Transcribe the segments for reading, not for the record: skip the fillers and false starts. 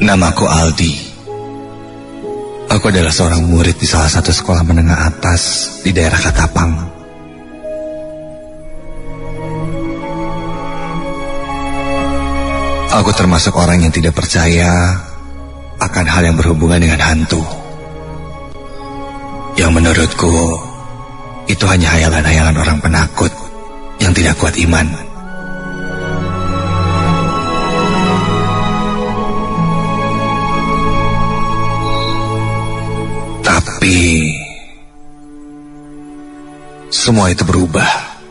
Namaku Aldi. Aku adalah seorang murid di salah satu sekolah menengah atas di daerah Katapang. Aku termasuk orang yang tidak percaya akan hal yang berhubungan dengan hantu. Yang menurutku itu hanya hayalan-hayalan orang penakut yang tidak kuat iman. Tapi semua itu berubah.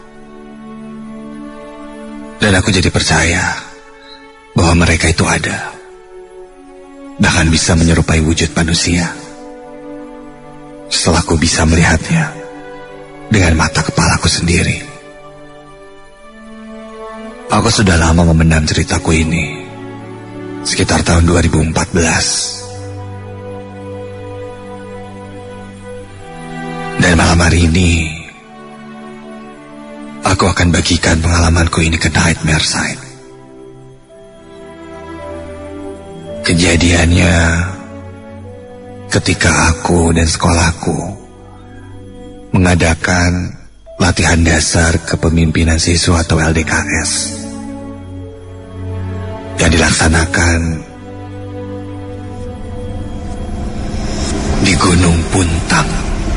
Dan aku jadi percaya bahwa mereka itu ada. Bahkan bisa menyerupai wujud manusia. Setelah aku bisa melihatnya dengan mata kepalaku sendiri. Aku sudah lama memendam ceritaku ini. Sekitar tahun 2014. Dan malam hari ini aku akan bagikan pengalamanku ini ke Nightmare Side. Kejadiannya ketika aku dan sekolahku mengadakan latihan dasar kepemimpinan siswa atau LDKS yang dilaksanakan di Gunung Puntang.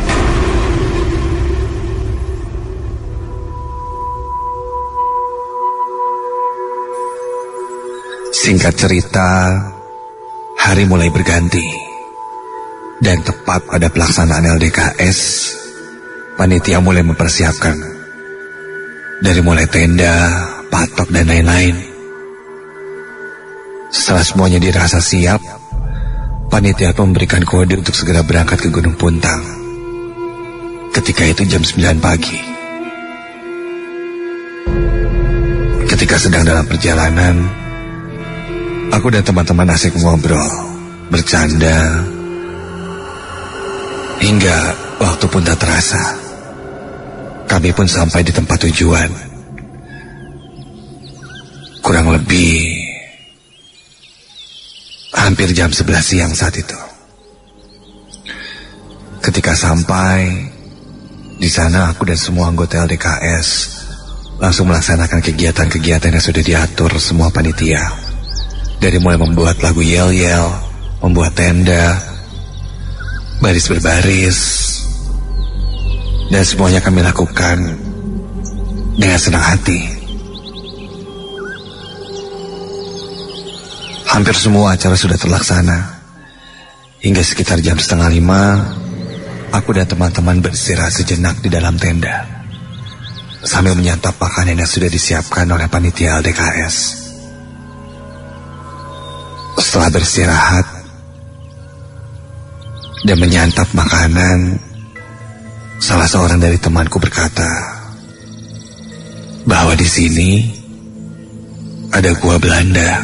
Singkat cerita, hari mulai berganti. Dan tepat pada pelaksanaan LDKS, panitia mulai mempersiapkan. Dari mulai tenda, patok, dan lain-lain. Setelah semuanya dirasa siap, panitia memberikan kode untuk segera berangkat ke Gunung Puntang. Ketika itu jam 9 pagi. Ketika sedang dalam perjalanan, aku dan teman-teman asik ngobrol, bercanda, hingga waktu pun tak terasa. Kami pun sampai di tempat tujuan. Kurang lebih hampir jam 11 siang saat itu. Ketika sampai di sana, aku dan semua anggota LDKS langsung melaksanakan kegiatan-kegiatan yang sudah diatur semua panitia. Dari mulai membuat lagu yel-yel, membuat tenda, baris berbaris, dan semuanya kami lakukan dengan senang hati. Hampir semua acara sudah terlaksana. Hingga sekitar jam 4:30, aku dan teman-teman beristirahat sejenak di dalam tenda, sambil menyantap makanan yang sudah disiapkan oleh panitia LDKS. Setelah beristirahat dan menyantap makanan, salah seorang dari temanku berkata bahwa di sini ada gua Belanda.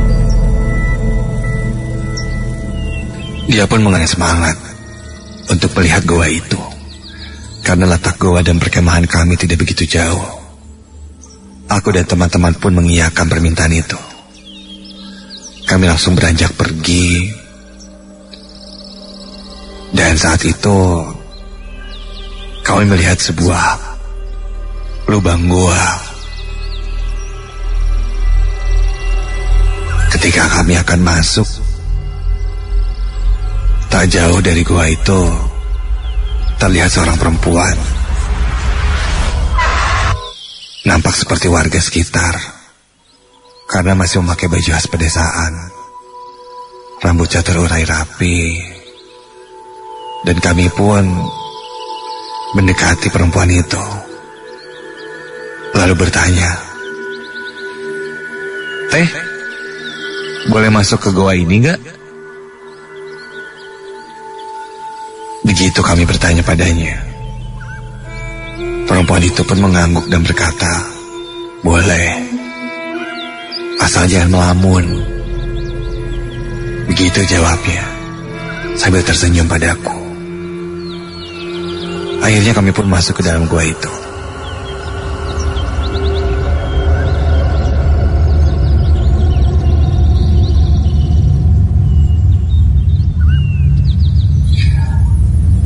Dia pun mengenai semangat untuk melihat gua itu, karena letak gua dan perkemahan kami tidak begitu jauh. Aku dan teman-teman pun mengiyakan permintaan itu. Kami langsung beranjak pergi. Dan saat itu kami melihat sebuah lubang gua. Ketika kami akan masuk, tak jauh dari gua itu terlihat seorang perempuan. Nampak seperti warga sekitar, karena masih memakai baju khas pedesaan. Rambutnya terurai rapi. Dan kami pun mendekati perempuan itu, lalu bertanya, "Teh, boleh masuk ke goa ini gak?" Begitu kami bertanya padanya, perempuan itu pun mengangguk dan berkata, "Boleh, asal jangan melamun." Begitu jawabnya, sambil tersenyum padaku. Akhirnya kami pun masuk ke dalam gua itu.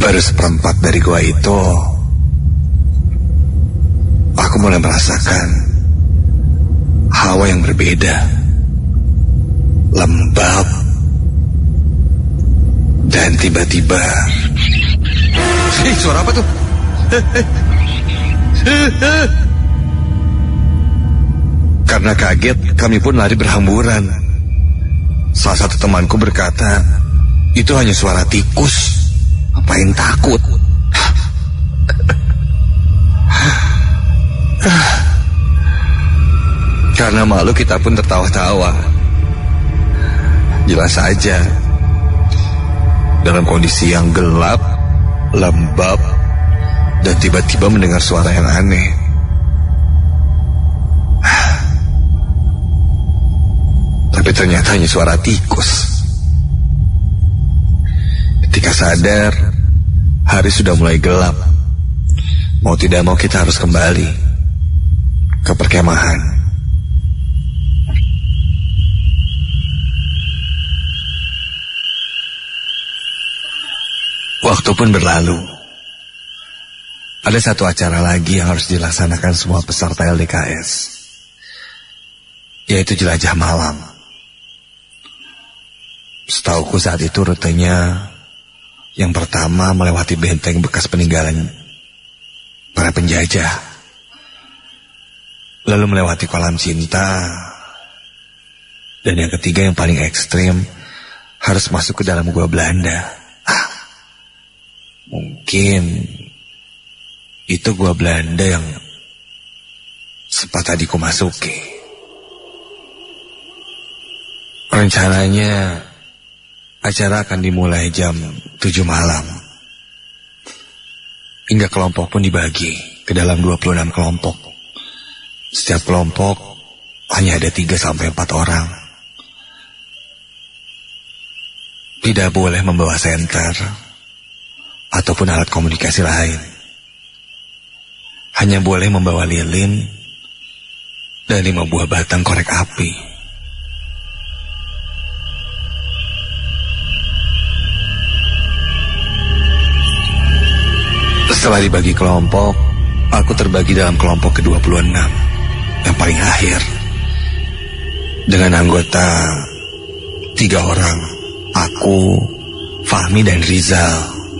Baru seperempat dari gua itu, aku mulai merasakan hawa yang berbeda, lembab, dan tiba-tiba, suara apa tuh? Karena kaget, kami pun lari berhamburan. Salah satu temanku berkata, itu hanya suara tikus. Ngapain takut? Karena malu kita pun tertawa-tawa. Jelas saja, dalam kondisi yang gelap, lembab, dan tiba-tiba mendengar suara yang aneh. Tapi ternyata hanya suara tikus. Ketika sadar, hari sudah mulai gelap. Mau tidak mau kita harus kembali ke perkemahan. Waktu pun berlalu. Ada satu acara lagi yang harus dilaksanakan semua peserta LDKS, yaitu jelajah malam. Setauku saat itu rutenya yang pertama melewati benteng bekas peninggalan para penjajah, lalu melewati kolam cinta, dan yang ketiga yang paling ekstrim harus masuk ke dalam gua Belanda. Mungkin itu gua Belanda yang sempat tadi ku masuki. Rencananya acara akan dimulai jam 7 malam. Hingga kelompok pun dibagi ke dalam 26 kelompok. Setiap kelompok hanya ada 3-4 orang. Tidak boleh membawa senter ataupun alat komunikasi lain. Hanya boleh membawa lilin dan 5 buah batang korek api. Setelah dibagi kelompok, aku terbagi dalam kelompok ke-26, yang paling akhir. Dengan anggota 3 orang, aku, Fahmi, dan Rizal.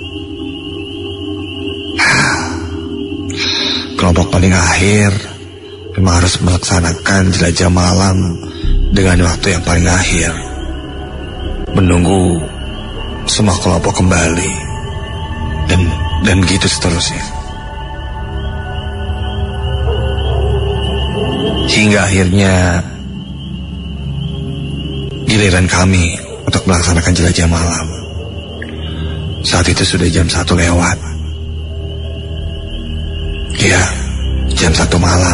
Kelompok paling akhir memang harus melaksanakan jelajah malam dengan waktu yang paling akhir. Menunggu semua kelompok kembali. Dan begitu seterusnya. Hingga akhirnya giliran kami untuk melaksanakan jelajah malam. Saat itu sudah jam 1 lewat. Ya, jam 1 malam.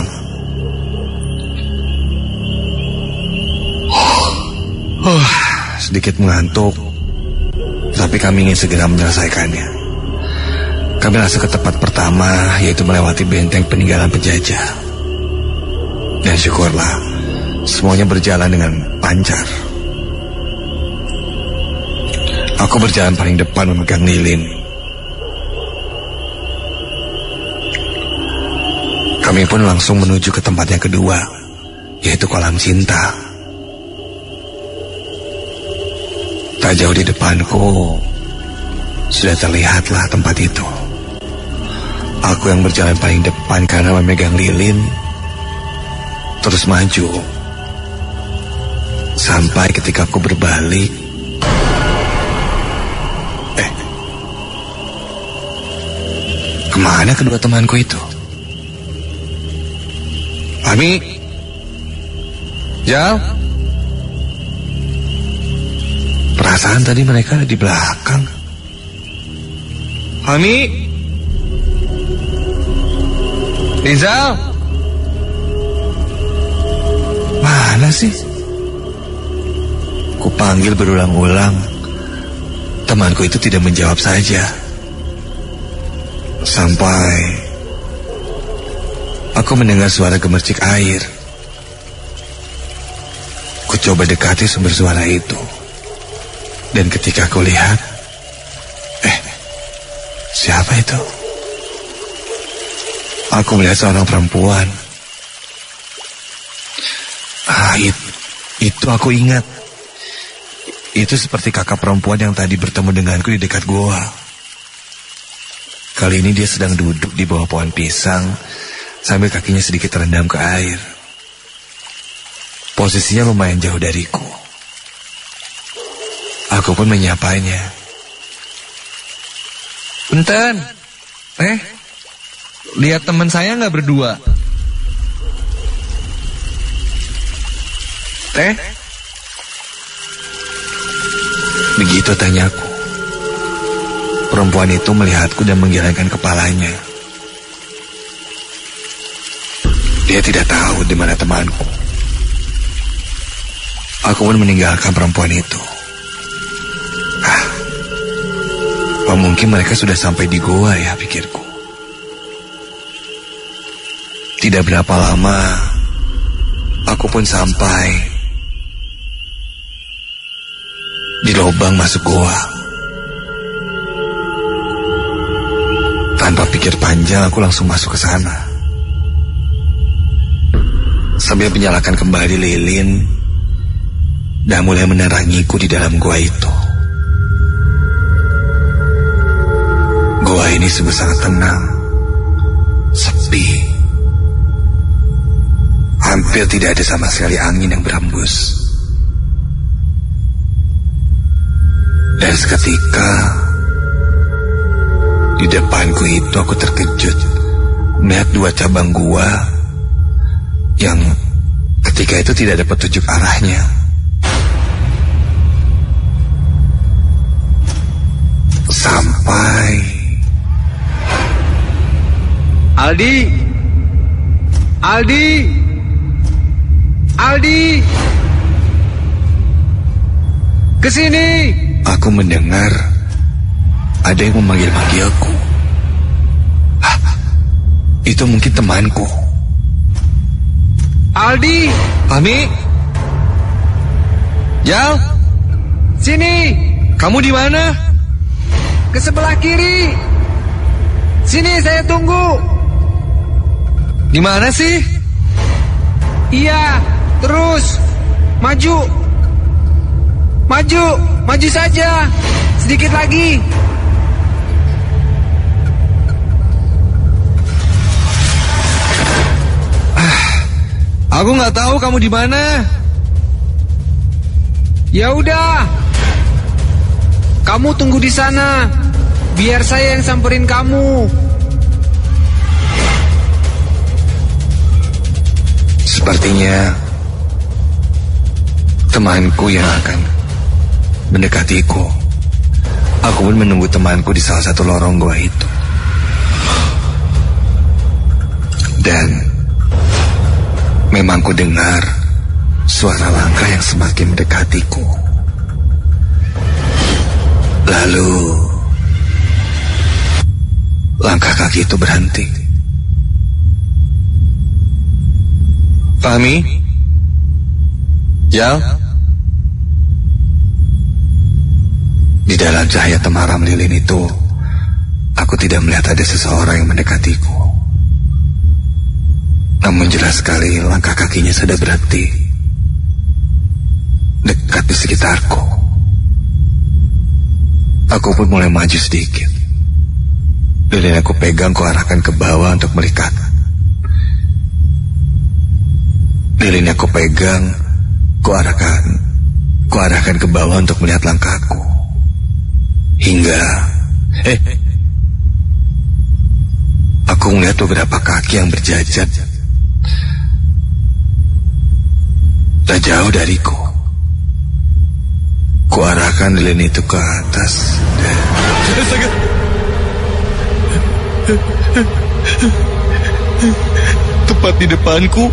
Sedikit mengantuk, tapi kami ingin segera menyelesaikannya. Kami langsung ke tempat pertama, yaitu melewati benteng peninggalan penjajah. Dan syukurlah, semuanya berjalan dengan lancar. Aku berjalan paling depan memegang lilin. Kami pun langsung menuju ke tempat yang kedua, yaitu kolam cinta. Tak jauh di depanku, sudah terlihatlah tempat itu. Aku yang berjalan paling depan karena memegang lilin, terus maju. Sampai ketika aku berbalik, kemana kedua temanku itu? Ami? Jal? Perasaan tadi mereka ada di belakang. Ami? Rizal? Mana sih? Kupanggil berulang-ulang. Temanku itu tidak menjawab saja. Sampai aku mendengar suara gemercik air. Ku coba dekati sumber suara itu. Dan ketika aku lihat, Siapa itu? Aku melihat seorang perempuan. Itu aku ingat. Itu seperti kakak perempuan yang tadi bertemu denganku di dekat goa. Kali ini dia sedang duduk di bawah pohon pisang sambil kakinya sedikit terendam ke air. Posisinya lumayan jauh dariku. Aku pun menyapanya. Punten, lihat teman saya nggak berdua? Teh? Begitu tanyaku. Perempuan itu melihatku dan menggelengkan kepalanya. Dia tidak tahu di mana temanku. Aku pun meninggalkan perempuan itu. Apa mungkin mereka sudah sampai di goa ya, pikirku. Tidak berapa lama, aku pun sampai di lubang masuk goa. Tanpa pikir panjang, aku langsung masuk ke sana. Sambil menyalakan kembali lilin dan mulai menerangiku di dalam goa itu. Goa ini sungguh sangat tenang, sepi. Hampir tidak ada sama sekali angin yang berhembus. Dan seketika di depanku itu aku terkejut melihat dua cabang gua yang ketika itu tidak ada petunjuk arahnya. Sampai Aldi, kesini. Aku mendengar ada yang memanggil-manggilku. Itu mungkin temanku. Aldi, Ami, Jal, sini. Kamu di mana? Ke sebelah kiri. Sini, saya tunggu. Di mana sih? Iya, terus maju saja. Sedikit lagi. Aku nggak tahu kamu di mana. Ya udah, kamu tunggu di sana. Biar saya yang samperin kamu. Sepertinya temanku yang akan mendekatiku. Aku pun menunggu temanku di salah satu lorong goa itu. Dan memang ku dengar suara langkah yang semakin mendekatiku. Lalu langkah kaki itu berhenti. Fahmi? Jal? Di dalam cahaya temaram lilin itu, aku tidak melihat ada seseorang yang mendekatiku. Namun jelas sekali langkah kakinya sudah berhenti dekat di sekitarku. Aku pun mulai maju sedikit. Lilin aku pegang, ku arahkan ke bawah untuk melihat. Lilin aku pegang, ku arahkan ke bawah untuk melihat langkahku. Hingga aku melihat beberapa kaki yang berjajar tak jauh dariku. Ku arahkan lilin itu ke atas dan tepat di depanku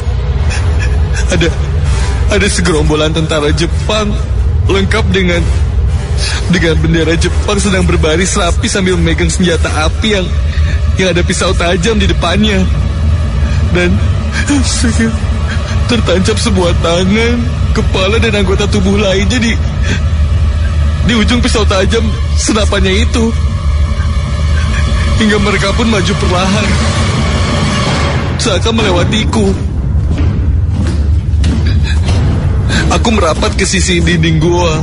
ada segerombolan tentara Jepang lengkap dengan bendera Jepang sedang berbaris rapi sambil memegang senjata api yang ada pisau tajam di depannya. Dan tertancap sebuah tangan, kepala dan anggota tubuh lainnya di ujung pisau tajam senapannya itu. hingga mereka pun maju perlahan, seakan melewatiku. Aku merapat ke sisi dinding gua.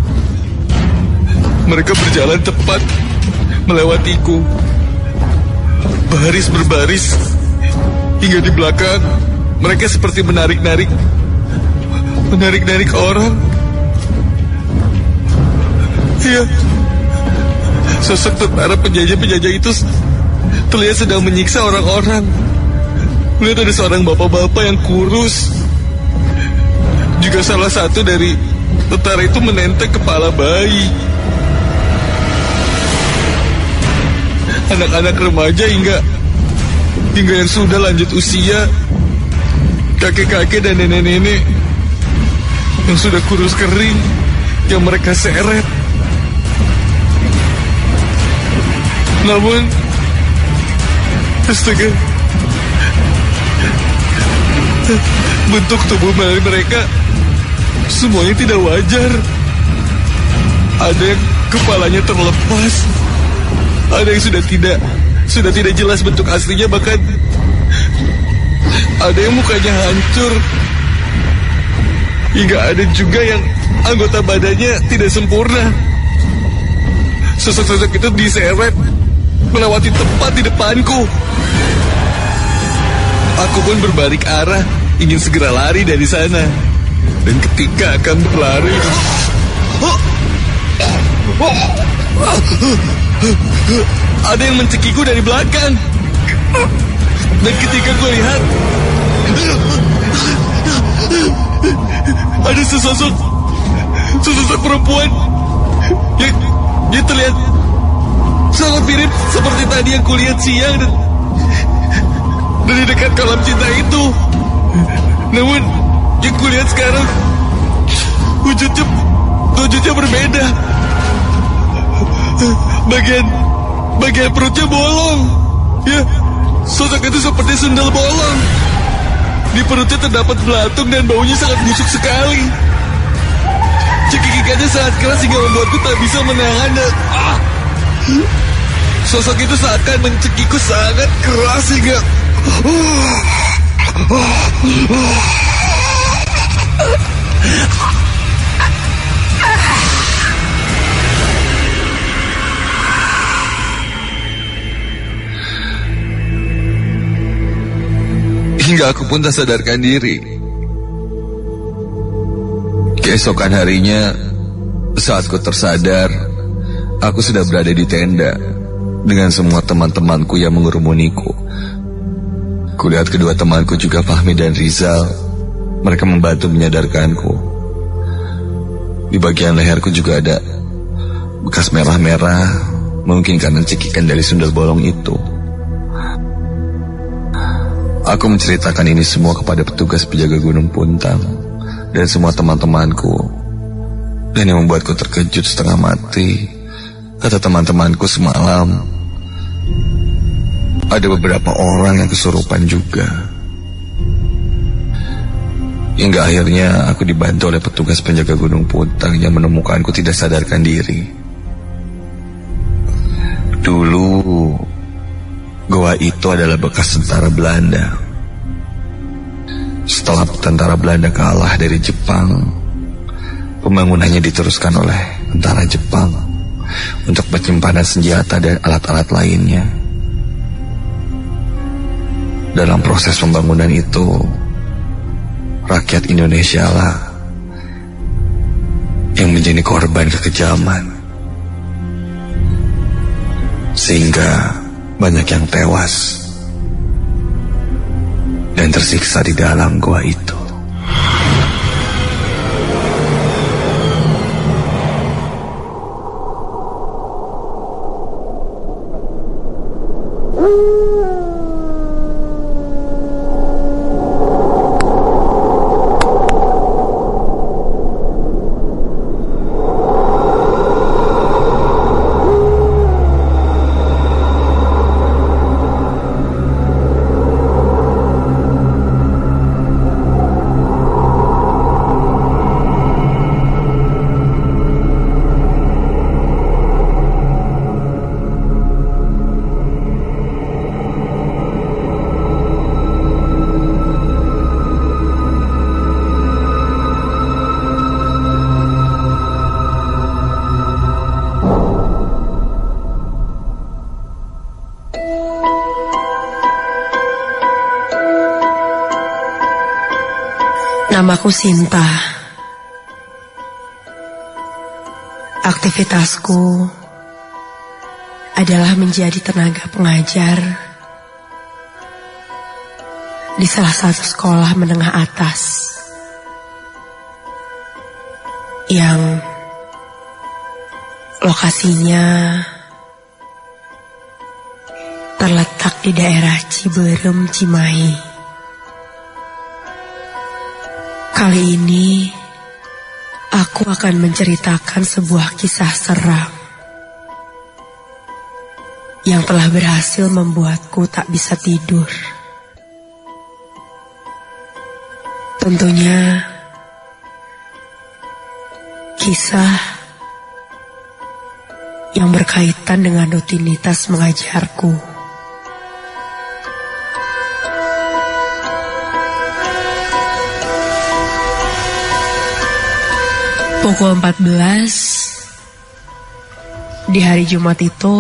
Mereka berjalan tepat melewatiku, baris berbaris, hingga di belakang mereka seperti menarik-narik orang. Iya, sosok tentara penjajah itu terlihat sedang menyiksa orang-orang. Lihat, ada seorang bapak-bapak yang kurus. Juga salah satu dari tentara itu menenteng kepala bayi. Anak-anak remaja hingga yang sudah lanjut usia, kakek-kakek dan nenek-nenek yang sudah kurus kering, yang mereka seret. Namun, astaga, bentuk tubuh mereka semuanya tidak wajar. Ada yang kepalanya terlepas, ada yang sudah tidak jelas bentuk aslinya, bahkan ada yang mukanya hancur, hingga ada juga yang anggota badannya tidak sempurna. Sosok-sosok itu diseret melewati tepat di depanku. Aku pun berbalik arah, ingin segera lari dari sana. Dan ketika akan berlari, ada yang mencekiku dari belakang. Dan ketika gue lihat, ada sesosok perempuan yang dia terlihat sangat mirip seperti tadi yang kulihat siang dan di dekat kolam cinta itu. Namun yang kulihat sekarang wujudnya berbeda. Bagian perutnya bolong. Ya, sosok itu seperti sendal bolong. Di perutnya terdapat belatung dan baunya sangat busuk sekali. Cekikikannya sangat keras hingga membuatku tak bisa menahan. Sosok itu seakan mencekiku sangat keras hingga aku pun tak sadarkan diri. Keesokan harinya, saat ku tersadar, aku sudah berada di tenda dengan semua teman-temanku yang mengerumuniku. Kulihat kedua temanku juga, Fahmi dan Rizal. Mereka membantu menyadarkanku. Di bagian leherku juga ada bekas merah-merah, mungkin karena cekikan dari sundal bolong itu. Aku menceritakan ini semua kepada petugas penjaga Gunung Puntang dan semua teman-temanku. Dan yang membuatku terkejut setengah mati, kata teman-temanku semalam, ada beberapa orang yang kesurupan juga. Hingga akhirnya aku dibantu oleh petugas penjaga Gunung Puntang yang menemukanku tidak sadarkan diri. Dulu, goa itu adalah bekas tentara Belanda. Setelah tentara Belanda kalah dari Jepang, pembangunannya diteruskan oleh tentara Jepang untuk penyimpanan senjata dan alat-alat lainnya. Dalam proses pembangunan itu, rakyat Indonesia lah yang menjadi korban kekejaman, sehingga banyak yang tewas dan tersiksa di dalam goa itu. Namaku Sinta. Aktivitasku adalah menjadi tenaga pengajar di salah satu sekolah menengah atas yang lokasinya terletak di daerah Ciberem, Cimahi. Kali ini aku akan menceritakan sebuah kisah seram yang telah berhasil membuatku tak bisa tidur. Tentunya kisah yang berkaitan dengan rutinitas mengajarku. Pukul 14 di hari Jumat itu,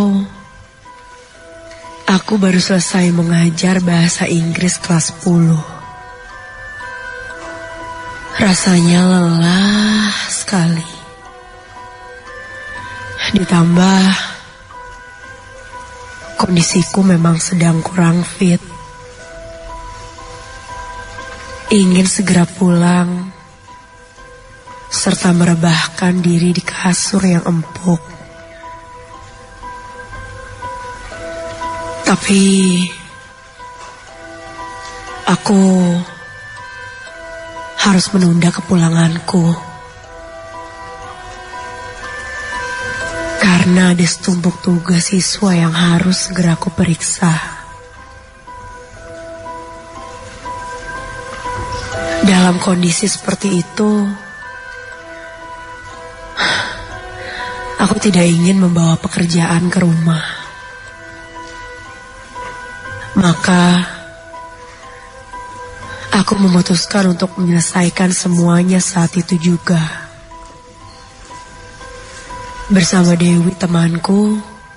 aku baru selesai mengajar bahasa Inggris kelas 10. Rasanya lelah sekali. Ditambah kondisiku memang sedang kurang fit. Ingin segera pulang serta merebahkan diri di kasur yang empuk. Tapi aku harus menunda kepulanganku karena ada setumpuk tugas siswa yang harus segera aku periksa. Dalam kondisi seperti itu, aku tidak ingin membawa pekerjaan ke rumah. Maka aku memutuskan untuk menyelesaikan semuanya saat itu juga. Bersama Dewi temanku,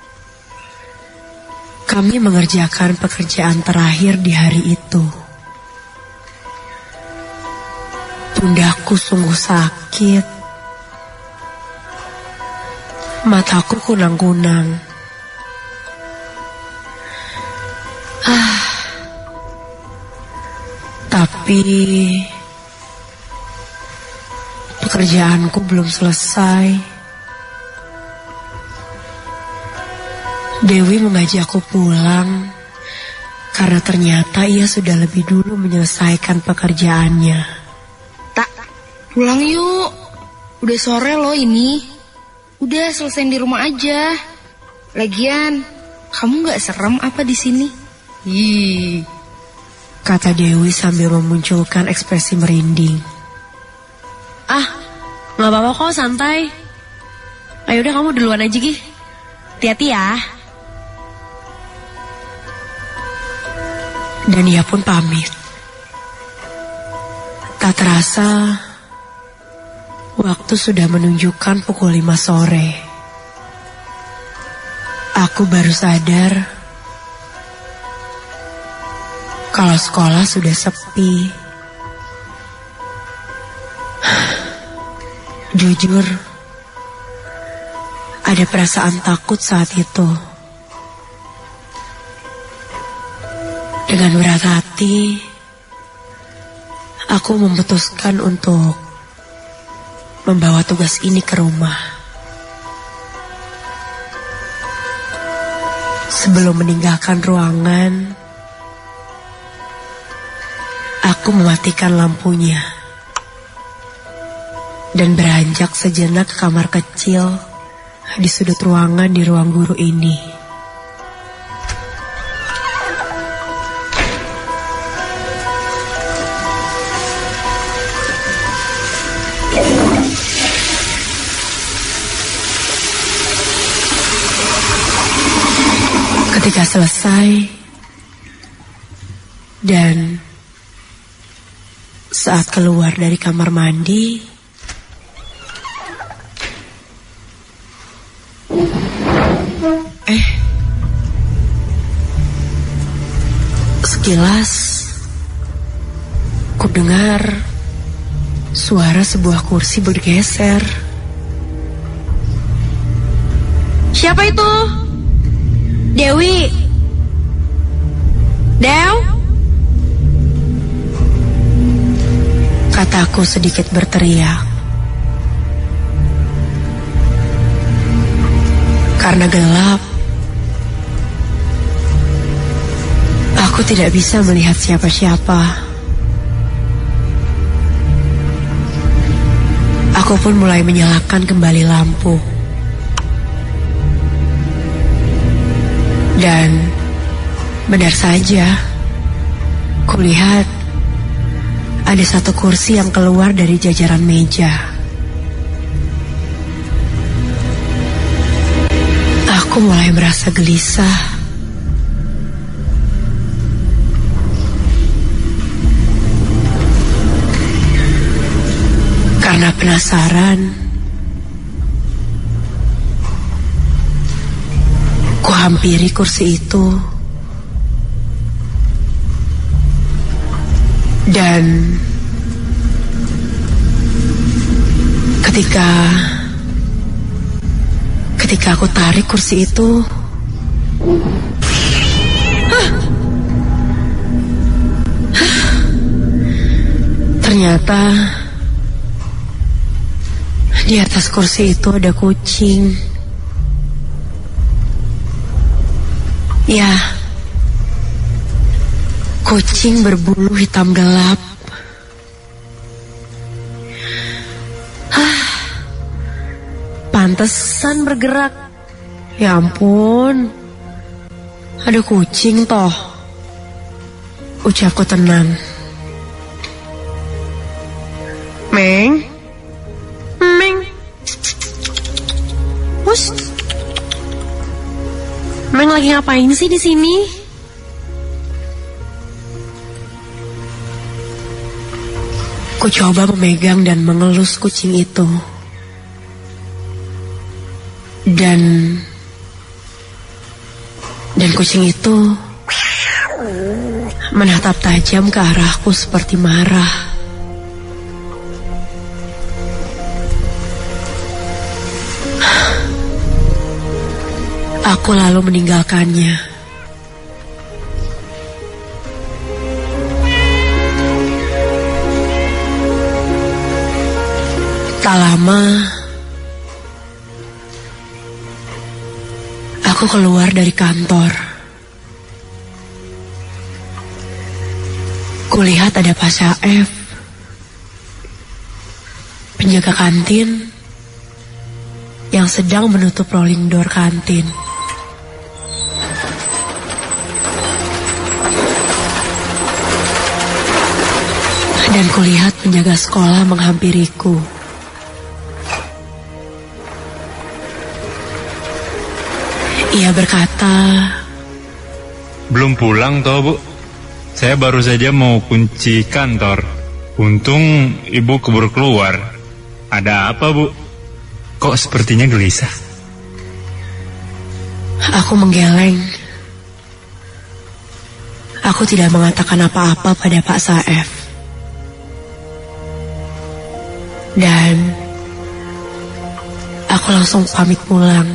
kami mengerjakan pekerjaan terakhir di hari itu. Pundakku sungguh sakit. Mataku kunang-kunang. Tapi pekerjaanku belum selesai. Dewi mengajakku pulang karena ternyata ia sudah lebih dulu menyelesaikan pekerjaannya. Tak, pulang yuk. Udah sore loh ini. Udah selesai di rumah aja. Lagian, kamu gak serem apa di sini? Ih, kata Dewi sambil memunculkan ekspresi merinding. Ah, gak apa-apa kok, santai. Ayo udah kamu duluan aja, Gi. Hati-hati ya. Dan ia pun pamit. Tak terasa, waktu sudah menunjukkan pukul 5 sore. Aku baru sadar kalau sekolah sudah sepi. Jujur, ada perasaan takut saat itu. Dengan berat hati, aku memutuskan untuk membawa tugas ini ke rumah. Sebelum meninggalkan ruangan, aku mematikan lampunya dan beranjak sejenak ke kamar kecil di sudut ruangan di ruang guru ini. Ketika selesai dan saat keluar dari kamar mandi, sekilas ku dengar suara sebuah kursi bergeser. Siapa itu? Dewi. Dew? Kataku sedikit berteriak. Karena gelap, aku tidak bisa melihat siapa-siapa. Aku pun mulai menyalakan kembali lampu. Dan benar saja, kulihat ada satu kursi yang keluar dari jajaran meja. Aku mulai merasa gelisah. Karena penasaran, ku hampiri kursi itu. Dan ketika aku tarik kursi itu, ternyata di atas kursi itu ada kucing. Ya, kucing berbulu hitam gelap. Pantesan bergerak. Ya ampun, ada kucing toh, ucapku tenang. Meng, Meng, Hus, Meng lagi ngapain sih di sini? Ku coba memegang dan mengelus kucing itu. Dan kucing itu menatap tajam ke arahku seperti marah. Aku lalu meninggalkannya. Tak lama, aku keluar dari kantor. Kulihat ada Pak Saef, penjaga kantin, yang sedang menutup rolling door kantin. Dan kulihat penjaga sekolah menghampiriku. Ia berkata, "Belum pulang toh, Bu? Saya baru saja mau kunci kantor. Untung Ibu keburu keluar. Ada apa, Bu? Kok sepertinya gelisah?" Aku menggeleng. Aku tidak mengatakan apa-apa pada Pak Saef. Dan aku langsung pamit pulang.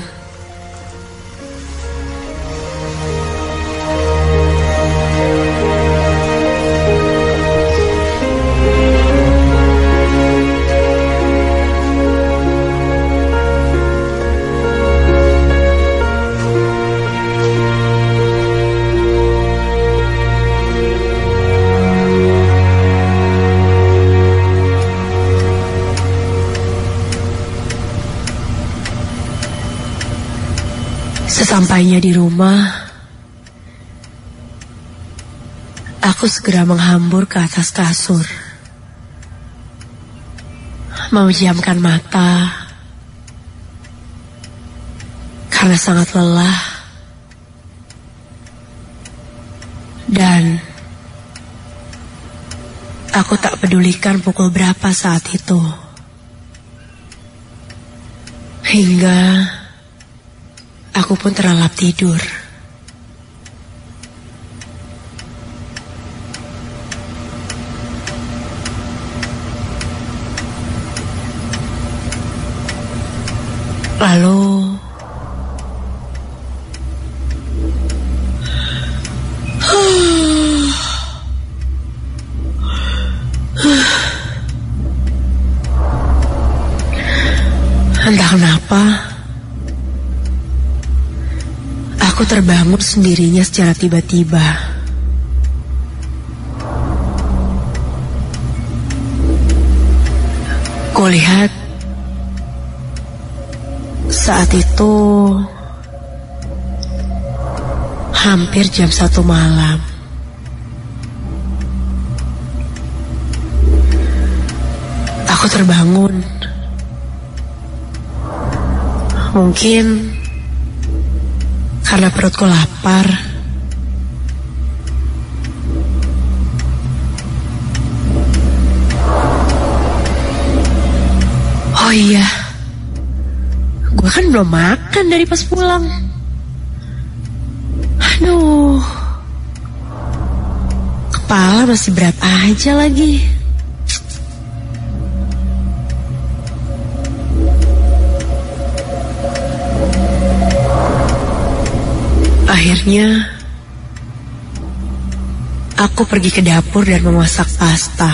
Sesampainya di rumah, aku segera menghambur ke atas kasur, memejamkan mata karena sangat lelah, dan aku tak pedulikan pukul berapa saat itu, hingga aku pun terlelap tidur. Lalu entah kenapa aku terbangun sendirinya secara tiba-tiba. Kulihat saat itu hampir jam 1 malam. Aku terbangun. Mungkin karena perutku lapar. Oh iya, gue kan belum makan dari pas pulang. Aduh, kepala masih berat aja lagi. Akhirnya, aku pergi ke dapur dan memasak pasta.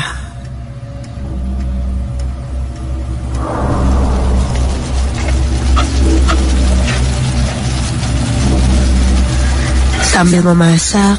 Sambil memasak,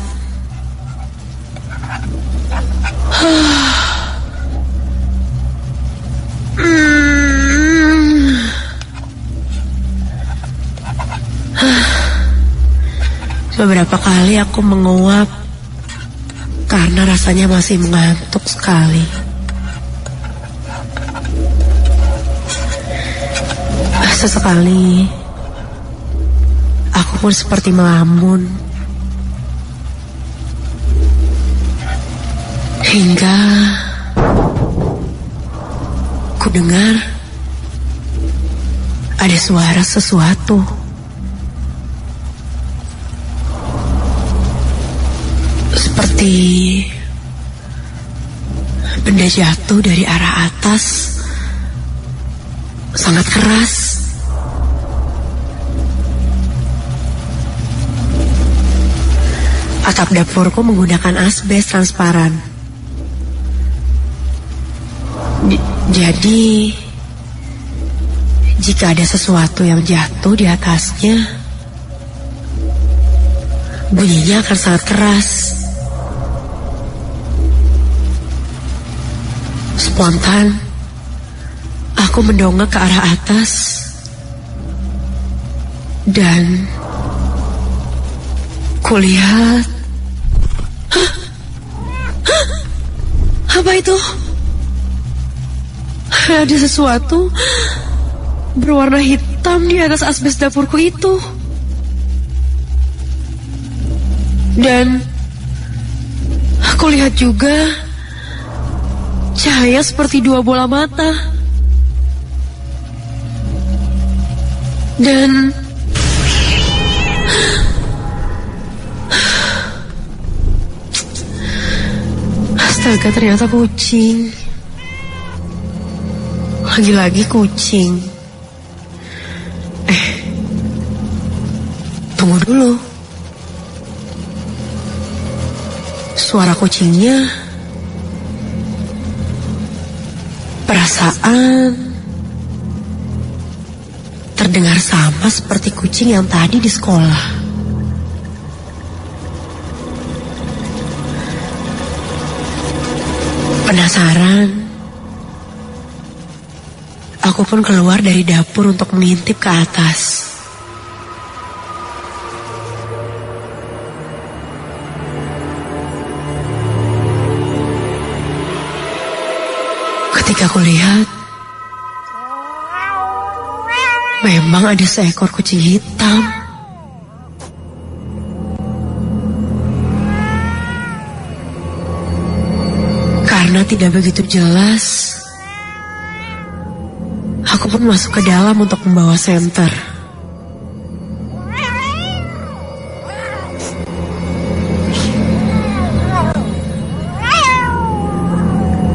beberapa kali aku menguap karena rasanya masih mengantuk sekali. Sesekali aku pun seperti melamun. Hingga ku dengar ada suara sesuatu. Seperti benda jatuh dari arah atas, sangat keras. Atap dapurku menggunakan asbes transparan. Jadi, jika ada sesuatu yang jatuh di atasnya, bunyinya akan sangat keras. Spontan, aku mendongak ke arah atas dan kulihat, apa itu? Ada sesuatu berwarna hitam di atas asbes dapurku itu. Dan aku lihat juga cahaya seperti 2 bola mata. Dan astaga, ternyata kucing. Lagi-lagi kucing. Tunggu dulu. Suara kucingnya, perasaan terdengar sama seperti kucing yang tadi di sekolah. Penasaran, aku pun keluar dari dapur untuk mengintip ke atas. Ketika aku lihat, memang ada seekor kucing hitam. Karena tidak begitu jelas, aku pun masuk ke dalam untuk membawa senter.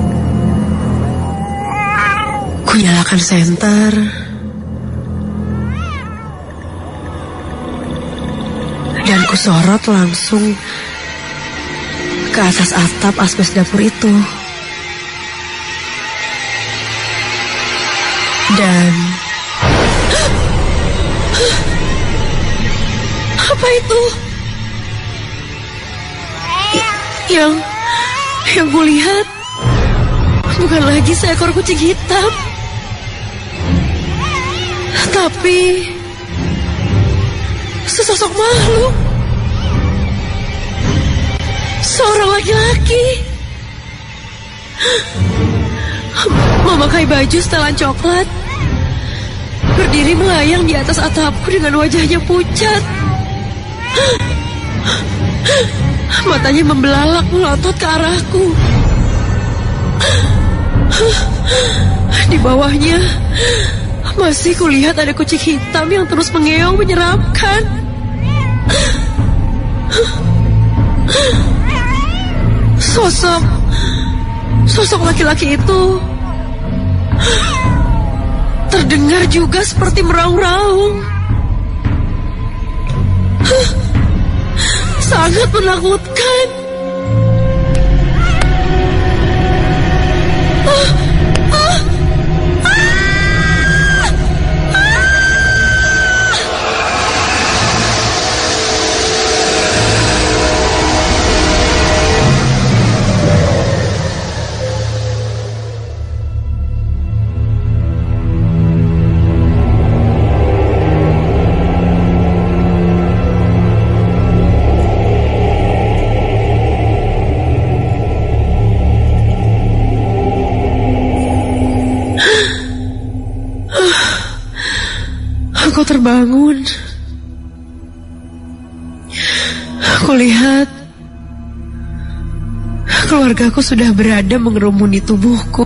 Ku nyalakan senter Aku sorot langsung ke atas atap asbes dapur itu. Dan apa itu? Yang kulihat bukan lagi seekor kucing hitam, tapi sesosok makhluk. Seorang laki-laki memakai baju setelan coklat, berdiri melayang di atas atapku dengan wajahnya pucat. Matanya membelalak melotot ke arahku. Di bawahnya masih kulihat ada kucing hitam yang terus mengeong menyeramkan. Sosok laki-laki itu terdengar juga seperti meraung-raung. Sangat menakutkan. Aku terbangun. Aku lihat keluargaku sudah berada mengerumuni tubuhku.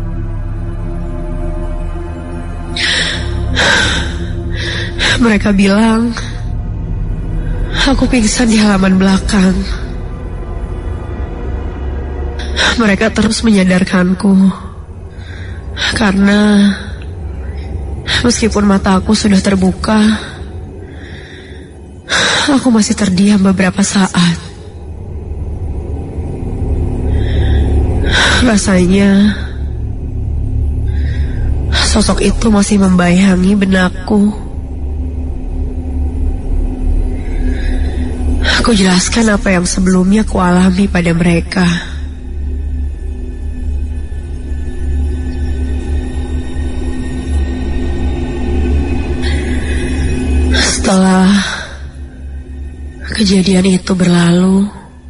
Mereka bilang aku pingsan di halaman belakang. Mereka terus menyadarkanku karena meskipun mataku sudah terbuka, aku masih terdiam beberapa saat. Rasanya sosok itu masih membayangi benakku. Aku jelaskan apa yang sebelumnya kualami pada mereka. Setelah kejadian itu berlalu,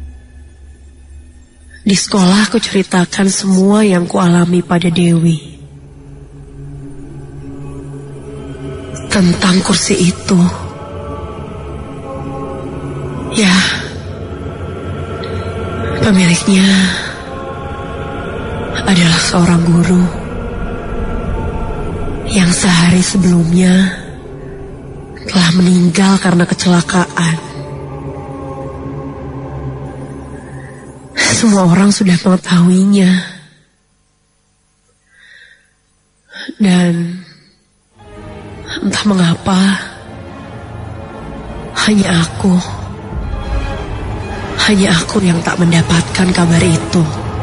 di sekolah aku ceritakan semua yang kualami pada Dewi. Tentang kursi itu. Ya, pemiliknya adalah seorang guru yang sehari sebelumnya telah meninggal karena kecelakaan. Semua orang sudah mengetahuinya. Dan entah mengapa, hanya aku yang tak mendapatkan kabar itu.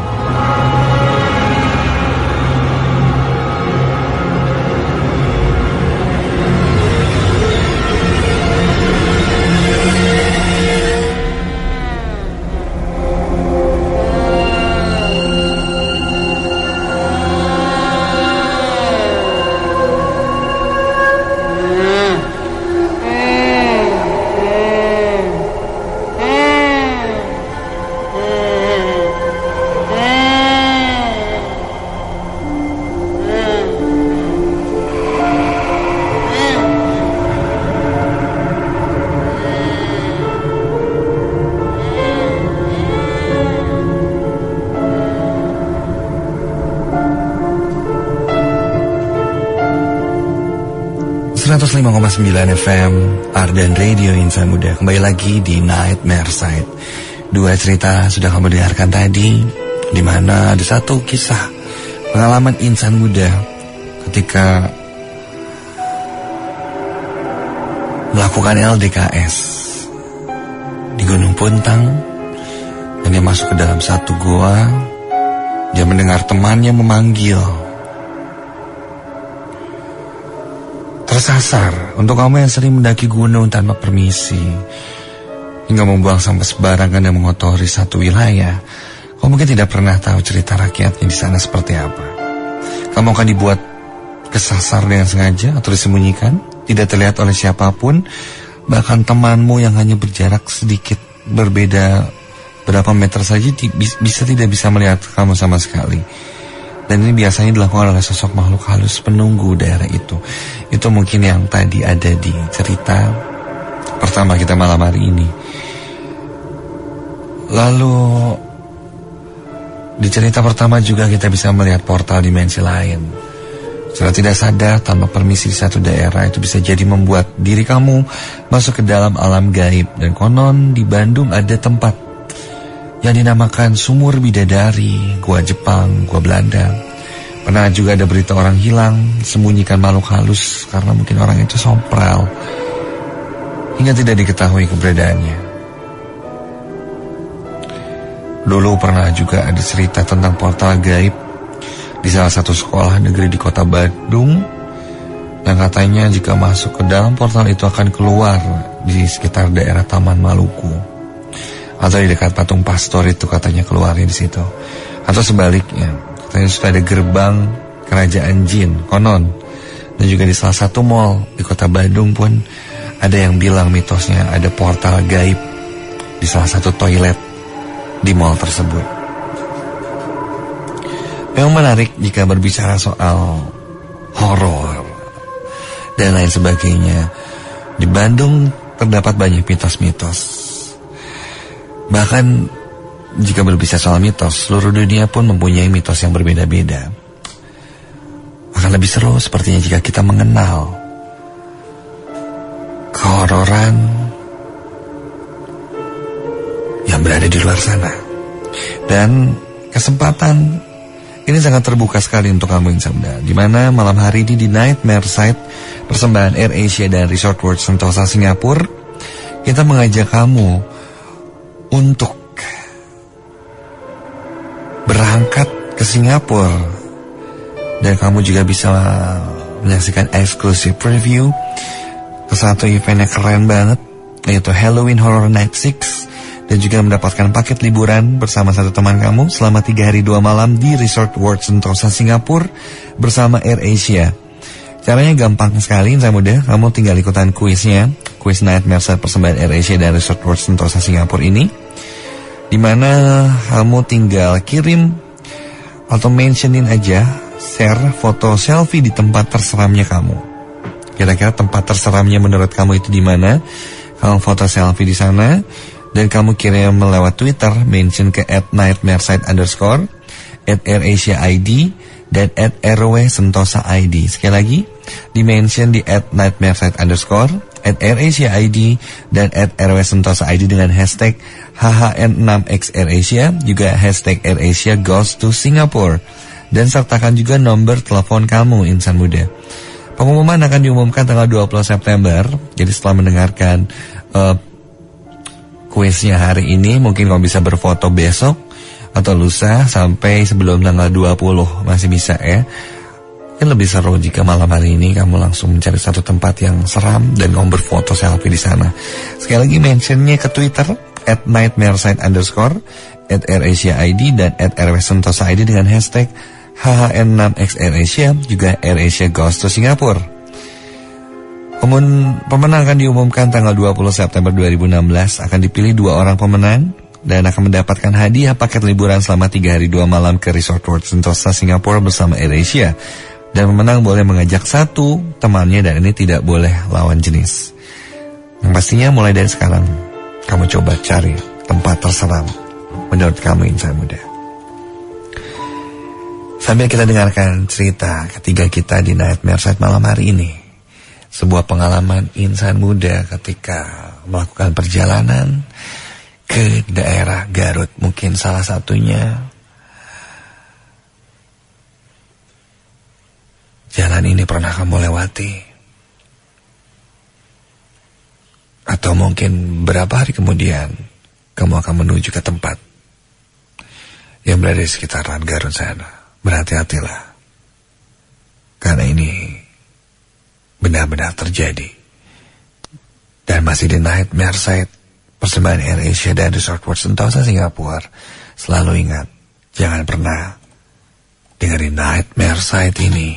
FM, Ardan Radio Insan Muda. Kembali lagi di Nightmare Side. Dua cerita sudah kamu dengarkan tadi, di mana ada satu kisah pengalaman insan muda ketika melakukan LDKS Gunung Puntang. Dan dia masuk ke dalam satu gua. Dia mendengar temannya memanggil. Tersasar untuk kamu yang sering mendaki gunung tanpa permisi, hingga membuang sampah sembarangan dan mengotori satu wilayah. Kamu mungkin tidak pernah tahu cerita rakyatnya di sana seperti apa. Kamu akan dibuat kesasar dengan sengaja atau disembunyikan, tidak terlihat oleh siapapun, bahkan temanmu yang hanya berjarak sedikit berbeda berapa meter saja tidak bisa melihat kamu sama sekali. Dan ini biasanya dilakukan oleh sosok makhluk halus penunggu daerah itu. Itu mungkin yang tadi ada di cerita pertama kita malam hari ini. Lalu di cerita pertama juga kita bisa melihat portal dimensi lain. Secara tidak sadar, tanpa permisi di satu daerah, itu bisa jadi membuat diri kamu masuk ke dalam alam gaib. Dan konon di Bandung ada tempat yang dinamakan Sumur Bidadari, Gua Jepang, Gua Belanda. Pernah juga ada berita orang hilang, sembunyikan makhluk halus karena mungkin orang itu sompral, hingga tidak diketahui keberadaannya. Dulu pernah juga ada cerita tentang portal gaib di salah satu sekolah negeri di kota Bandung, yang katanya jika masuk ke dalam portal itu akan keluar di sekitar daerah Taman Maluku. Atau di dekat patung pastor itu katanya keluarnya di situ. Atau sebaliknya, katanya sudah ada gerbang kerajaan jin, konon. Dan juga di salah satu mall di kota Bandung pun ada yang bilang mitosnya ada portal gaib di salah satu toilet di mall tersebut. Memang menarik jika berbicara soal horor dan lain sebagainya. Di Bandung terdapat banyak mitos-mitos. Bahkan jika berbicara soal mitos, seluruh dunia pun mempunyai mitos yang berbeda-beda. Akan lebih seru sepertinya jika kita mengenal kehororan yang berada di luar sana. Dan kesempatan ini sangat terbuka sekali untuk kamu Insan Muda, di mana malam hari ini di Nightmare Site persembahan Air Asia dan Resort World Sentosa Singapura, kita mengajak kamu untuk berangkat ke Singapura. Dan kamu juga bisa menyaksikan eksklusif preview ke satu event yang keren banget, yaitu Halloween Horror Night 6. Dan juga mendapatkan paket liburan bersama satu teman kamu selama 3 hari 2 malam di Resort World Sentosa Singapura bersama Air Asia. Caranya gampang sekali Insan Muda, kamu tinggal ikutan kuisnya, kuis Nightmare Set persembahan Air Asia dan Resort World Sentosa Singapura ini, dimana kamu tinggal kirim atau mentionin aja, share foto selfie di tempat terseramnya kamu. Kira-kira tempat terseramnya menurut kamu itu di mana? Kamu foto selfie di sana dan kamu kirim lewat Twitter, mention ke @nightmaresite_, @AirAsiaID dan @RW_Sentosa_ID. Sekali lagi, dimention di @nightmaresite_, @AirAsiaID dan @RW_Sentosa_ID dengan hashtag HHN6XAirAsia, juga hashtag AirAsia goes to Singapore. Dan sertakan juga nomor telepon kamu Insan Muda. Pengumuman akan diumumkan tanggal 20 September. Jadi setelah mendengarkan kuisnya hari ini, mungkin kamu bisa berfoto besok atau lusa sampai sebelum tanggal 20 masih bisa ya. Yang lebih seru jika malam hari ini kamu langsung mencari satu tempat yang seram dan kamu berfoto selfie di sana. Sekali lagi mentionnya ke Twitter @nightmaresite_, @AirAsiaID dan @RW_Sentosa_ID dengan hashtag HHN6XAirAsia, juga AirAsia goes to Singapore. Pemenang akan diumumkan tanggal 20 September 2016. Akan dipilih 2 orang pemenang dan akan mendapatkan hadiah paket liburan selama 3 hari 2 malam ke Resort World Sentosa Singapura bersama AirAsia. Dan pemenang boleh mengajak satu temannya dan ini tidak boleh lawan jenis. Yang pastinya mulai dari sekarang kamu coba cari tempat terseram menurut kamu Insan Muda. Sambil kita dengarkan cerita ketiga kita di Nightmare Site malam hari ini. Sebuah pengalaman Insan Muda ketika melakukan perjalanan ke daerah Garut. Mungkin salah satunya jalan ini pernah kamu lewati. Atau mungkin beberapa hari kemudian kamu akan menuju ke tempat yang berada di sekitaran Garut sana. Berhati-hatilah, karena ini benar-benar terjadi. Dan masih di Nightmare Side, persembahan AirAsia dan Resort World Sentosa Singapura. Selalu ingat, jangan pernah dengerin Nightmare Side ini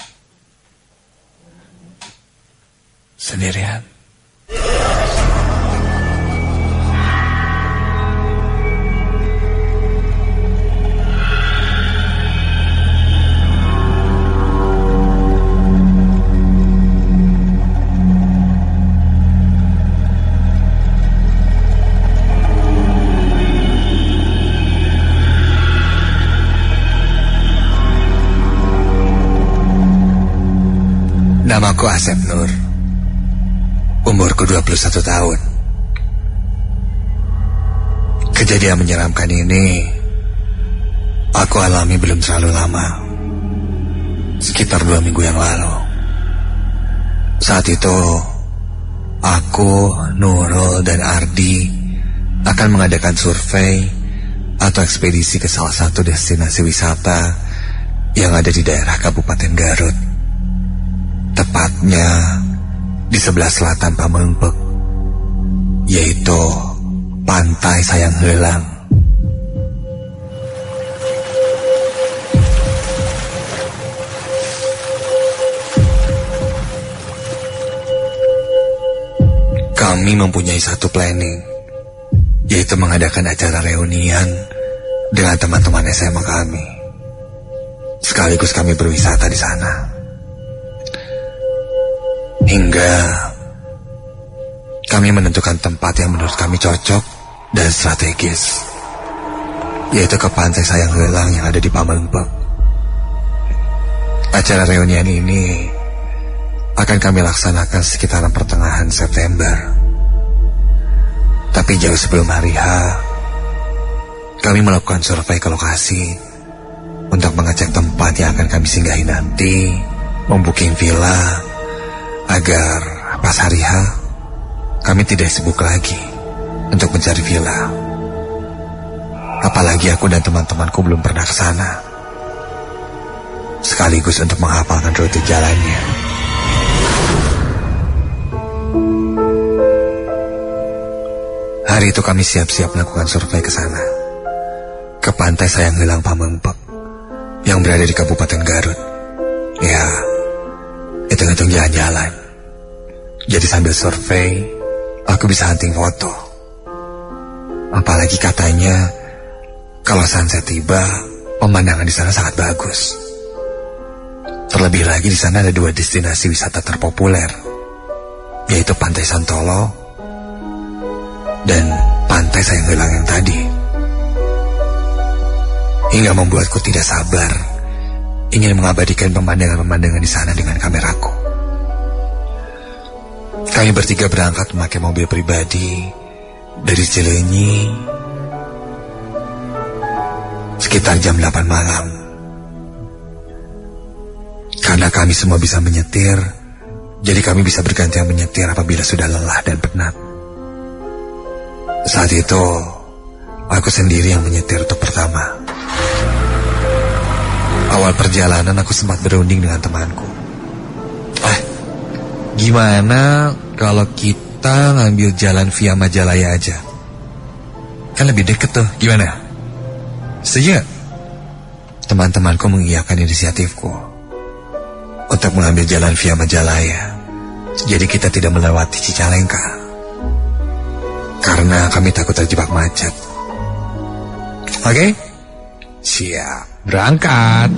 sendirian. Namaku Asep Nur. Umurku 21 tahun. Kejadian menyeramkan ini aku alami belum terlalu lama. Sekitar 2 minggu yang lalu. Saat itu aku, Nurul, dan Ardi akan mengadakan survei atau ekspedisi ke salah satu destinasi wisata yang ada di daerah Kabupaten Garut. Tepatnya di sebelah selatan Pamengpeuk, yaitu Pantai Sayang Heulang. Kami mempunyai satu planning, yaitu mengadakan acara reunian dengan teman-teman SMA kami. Sekaligus kami berwisata di sana. Hingga kami menentukan tempat yang menurut kami cocok dan strategis, yaitu ke Pantai Sayang Heulang yang ada di Pamengpeuk. Acara reunian ini akan kami laksanakan sekitaran pertengahan September. Tapi jauh sebelum hari H, kami melakukan survei ke lokasi untuk mengecek tempat yang akan kami singgahi nanti, membooking villa, agar pas hari H kami tidak sibuk lagi untuk mencari villa. Apalagi aku dan teman-temanku belum pernah ke sana. Sekaligus untuk menghafalkan rute jalannya. Hari itu kami siap-siap melakukan survei ke sana, ke Pantai Sayang Heulang Pamengpeuk yang berada di Kabupaten Garut. Ya, hitung-hitung jalan-jalan. Jadi sambil survei, aku bisa hunting foto. Apalagi katanya, kalau sunset tiba, pemandangan di sana sangat bagus. Terlebih lagi di sana ada 2 destinasi wisata terpopuler, yaitu Pantai Santolo dan Pantai Sayang Heulang yang tadi. Hingga membuatku tidak sabar ingin mengabadikan pemandangan-pemandangan di sana dengan kameraku. Kami bertiga berangkat memakai mobil pribadi dari Cileunyi sekitar jam 8 malam. Karena kami semua bisa menyetir, jadi kami bisa bergantian menyetir apabila sudah lelah dan penat. Saat itu, aku sendiri yang menyetir untuk pertama. Awal perjalanan aku sempat berunding dengan temanku. Gimana kalau kita ngambil jalan via Majalaya aja? Kan lebih deket tuh, gimana? Setuju gak? Teman-temanku mengiyakan inisiatifku untuk mengambil jalan via Majalaya. Jadi kita tidak melewati Cicalengka, karena kami takut terjebak macet. Oke? Siap, berangkat.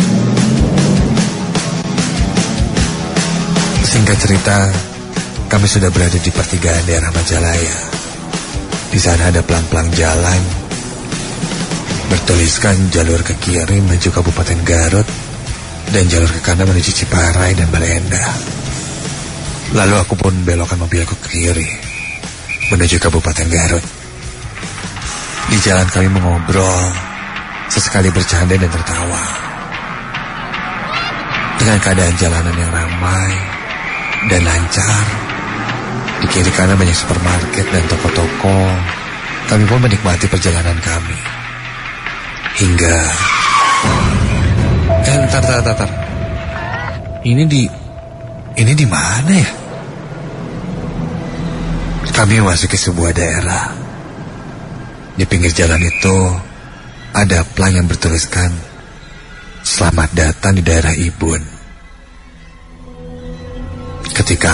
Singkat cerita, kami sudah berada di pertigaan daerah Majalaya. Di sana ada pelang-pelang jalan bertuliskan jalur ke kiri menuju Kabupaten Garut dan jalur ke kanan menuju Ciparai dan Bale Endah. Lalu aku pun belokkan mobilku ke kiri menuju Kabupaten Garut. Di jalan kami mengobrol, sesekali bercanda dan tertawa. Dengan keadaan jalanan yang ramai dan lancar, di kiri kanan banyak supermarket dan toko-toko Kami pun menikmati perjalanan kami. Hingga... Ntar. Ini di mana ya? Kami memasuki sebuah daerah. Di pinggir jalan itu ada plang yang bertuliskan "Selamat datang di daerah Ibun." Ketika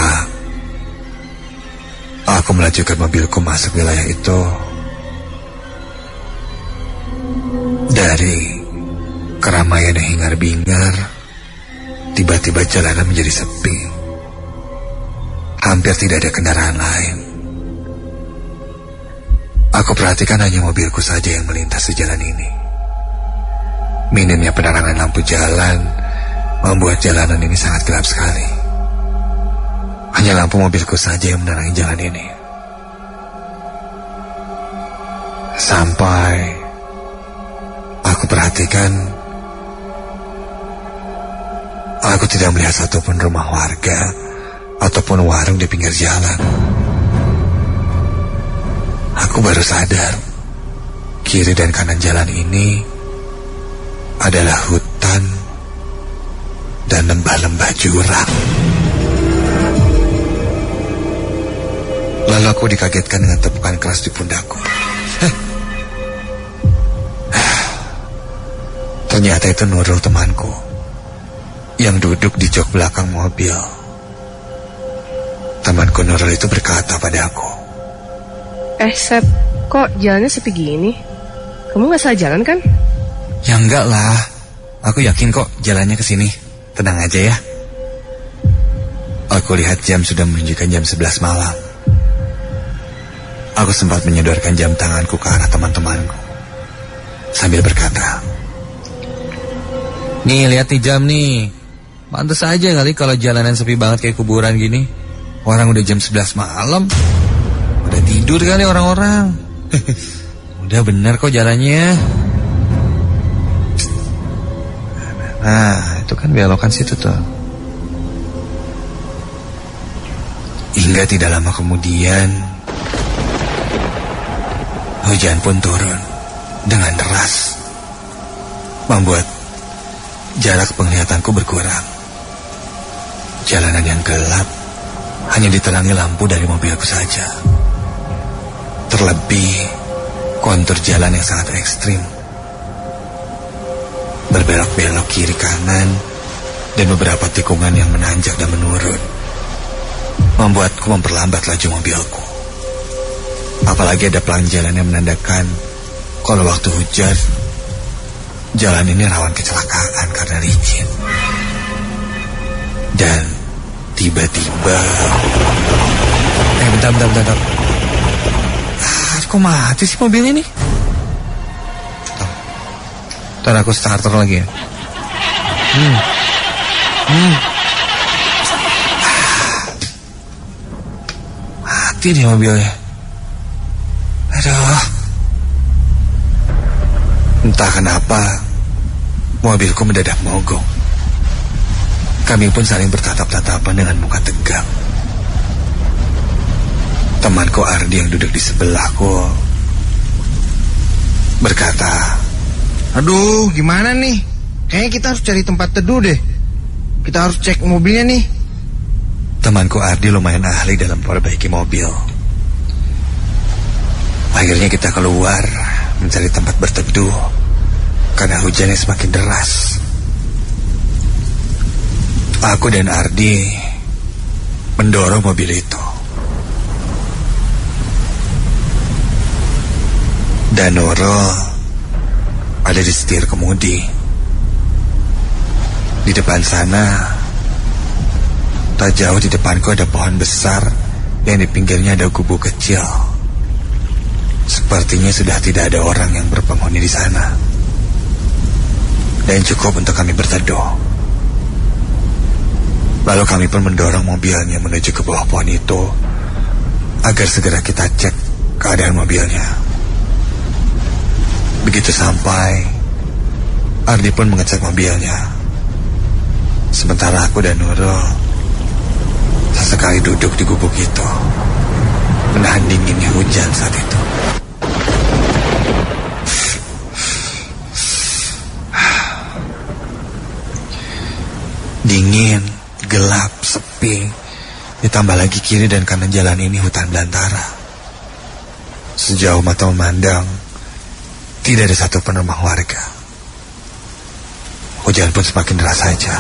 aku melajukan mobilku masuk wilayah itu, dari keramaian yang hingar-bingar, tiba-tiba jalanan menjadi sepi. Hampir tidak ada kendaraan lain. Aku perhatikan hanya mobilku saja yang melintas di jalan ini. Minimnya penerangan lampu jalan membuat jalanan ini sangat gelap sekali. Hanya lampu mobilku saja yang menerangi jalan ini. Sampai aku perhatikan, aku tidak melihat satupun rumah warga ataupun warung di pinggir jalan. Aku baru sadar, kiri dan kanan jalan ini adalah hutan dan lembah-lembah jurang. Lalu aku dikagetkan dengan tepukan keras di pundakku. Ternyata itu Nurul, temanku, yang duduk di jok belakang mobil. Temanku Nurul itu berkata padaku, Sep, kok jalannya sepi gini? Kamu gak salah jalan kan? Ya enggak lah, aku yakin kok jalannya ke sini. Tenang aja ya. Aku lihat jam sudah menunjukkan jam 11 malam. Aku sempat menyodorkan jam tanganku ke arah teman-temanku sambil berkata, "Nih, lihat nih jam nih. Pantes aja kali kalau jalanan sepi banget kayak kuburan gini. Orang udah jam 11 malam. Udah tidur kali orang-orang." Udah bener kok jalannya. Nah, itu kan belokan situ tuh. Hingga tidak lama kemudian, hujan pun turun dengan deras, membuat jarak penglihatanku berkurang. Jalanan yang gelap hanya diterangi lampu dari mobilku saja. Terlebih kontur jalan yang sangat ekstrim, berbelok-belok kiri kanan, dan beberapa tikungan yang menanjak dan menurun, membuatku memperlambat laju mobilku. Apalagi ada pelang jalan yang menandakan kalau waktu hujan, jalan ini rawan kecelakaan karena licin. Dan tiba-tiba, bentar. Kok mati sih mobil ini? Ntar aku starter lagi ya. Mati nih mobilnya. Aduh. Entah kenapa mobilku mendadak mogok. Kami pun saling bertatap-tatapan dengan muka tegang. Temanku Ardi yang duduk di sebelahku berkata, "Aduh, gimana nih? Kayaknya kita harus cari tempat teduh deh. Kita harus cek mobilnya nih." Temanku Ardi lumayan ahli dalam memperbaiki mobil. Akhirnya kita keluar mencari tempat berteduh karena hujannya semakin deras. Aku dan Ardi mendorong mobil itu. Dan Nurul ada di setir kemudi. Di depan sana, tak jauh di depanku ada pohon besar yang di pinggirnya ada gubuk kecil. Sepertinya sudah tidak ada orang yang berpenghuni di sana, dan cukup untuk kami berteduh. Lalu kami pun mendorong mobilnya menuju ke bawah pohon itu agar segera kita cek keadaan mobilnya. Begitu sampai, Ardi pun mengecek mobilnya. Sementara aku dan Nurul sesekali duduk di gubuk itu, menahan dinginnya hujan saat itu. Ditambah lagi kiri dan kanan jalan ini hutan belantara. Sejauh mata memandang, tidak ada satupun rumah warga. Hujan pun semakin deras saja.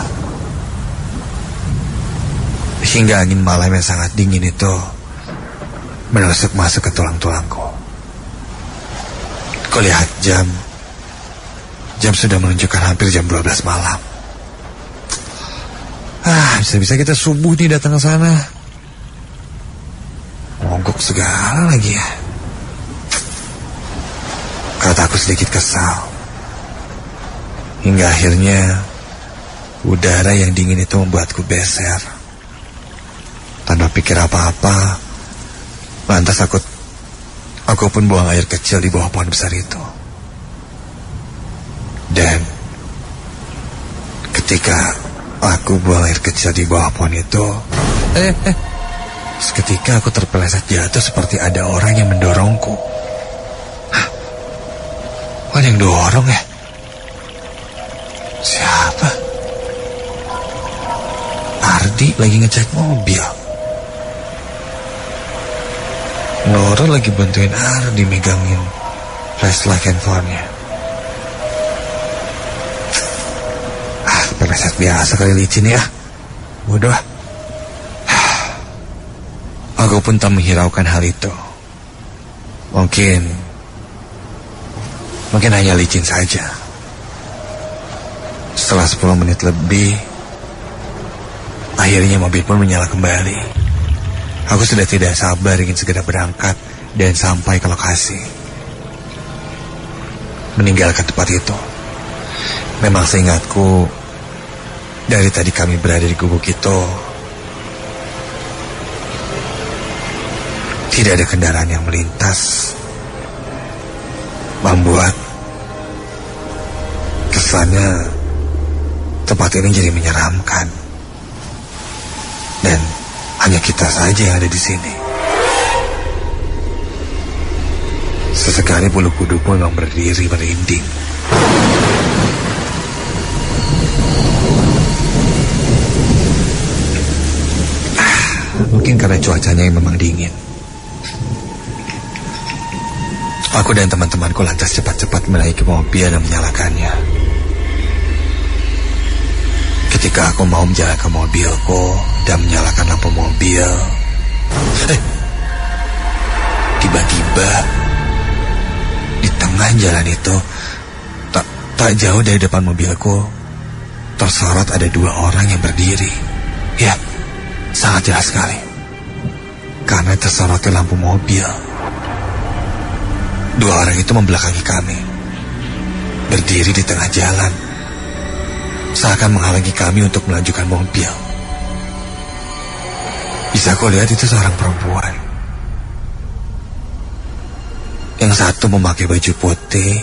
Hingga angin malam yang sangat dingin itu menusuk masuk ke tulang-tulangku. Kulihat jam sudah menunjukkan hampir jam 12 malam. Bisa-bisa kita subuh nih datang ke sana. Mogok segala lagi ya. Kataku sedikit kesal. Hingga akhirnya udara yang dingin itu membuatku beser. Tanpa pikir apa-apa, lantas aku pun buang air kecil di bawah pohon besar itu. Dan ketika aku buang air kecil di bawah pohon itu, seketika aku terpeleset jatuh seperti ada orang yang mendorongku. Ada yang dorong ya? Siapa? Ardi lagi ngecek mobil. Nora lagi bantuin Ardi megangin flashlight handphonenya. Peleset biasa kali licin ya. Bodoh. Aku pun tak menghiraukan hal itu. Mungkin hanya licin saja. Setelah 10 menit lebih, akhirnya mobil pun menyala kembali. Aku sudah tidak sabar ingin segera berangkat dan sampai ke lokasi. Meninggalkan tempat itu. Memang seingatku, dari tadi kami berada di gubuk itu, tidak ada kendaraan yang melintas. Membuat kesannya tempat ini jadi menyeramkan. Dan hanya kita saja yang ada di sini. Sesekali bulu kuduku memang berdiri merinding. Mungkin karena cuacanya yang memang dingin. Aku dan teman-temanku lantas cepat-cepat menaiki mobil dan menyalakannya. Ketika aku mau menjalankan mobilku dan menyalakan lampu mobil, tiba-tiba di tengah jalan itu, tak jauh dari depan mobilku, tersorot ada 2 orang yang berdiri. Ya, sangat jelas sekali. Karena tersorotnya lampu mobil. 2 orang itu membelakangi kami, berdiri di tengah jalan, seakan menghalangi kami untuk melanjutkan mobil. Bisa aku lihat itu seorang perempuan. Yang satu memakai baju putih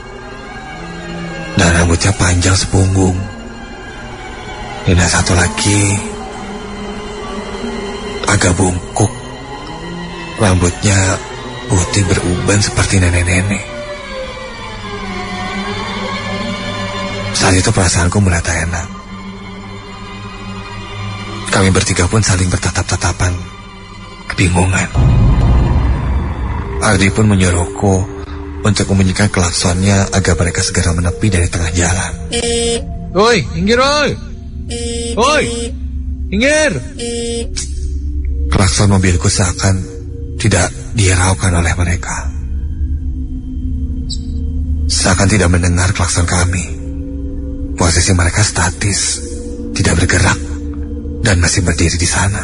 dan rambutnya panjang sepunggung. Dan yang satu lagi agak bungkuk, rambutnya putih beruban seperti nenek-nenek. Saat itu perasaanku mulai tak enak. Kami bertiga pun saling bertatap-tatapan, kebingungan. Ardi pun menyuruhku untuk membunyikan klaksonnya agar mereka segera menepi dari tengah jalan. Woi, minggir woi! Woi, minggir! Klakson mobilku seakan tidak dihiraukan oleh mereka. Seakan tidak mendengar klakson kami. Posisi mereka statis, tidak bergerak, dan masih berdiri di sana.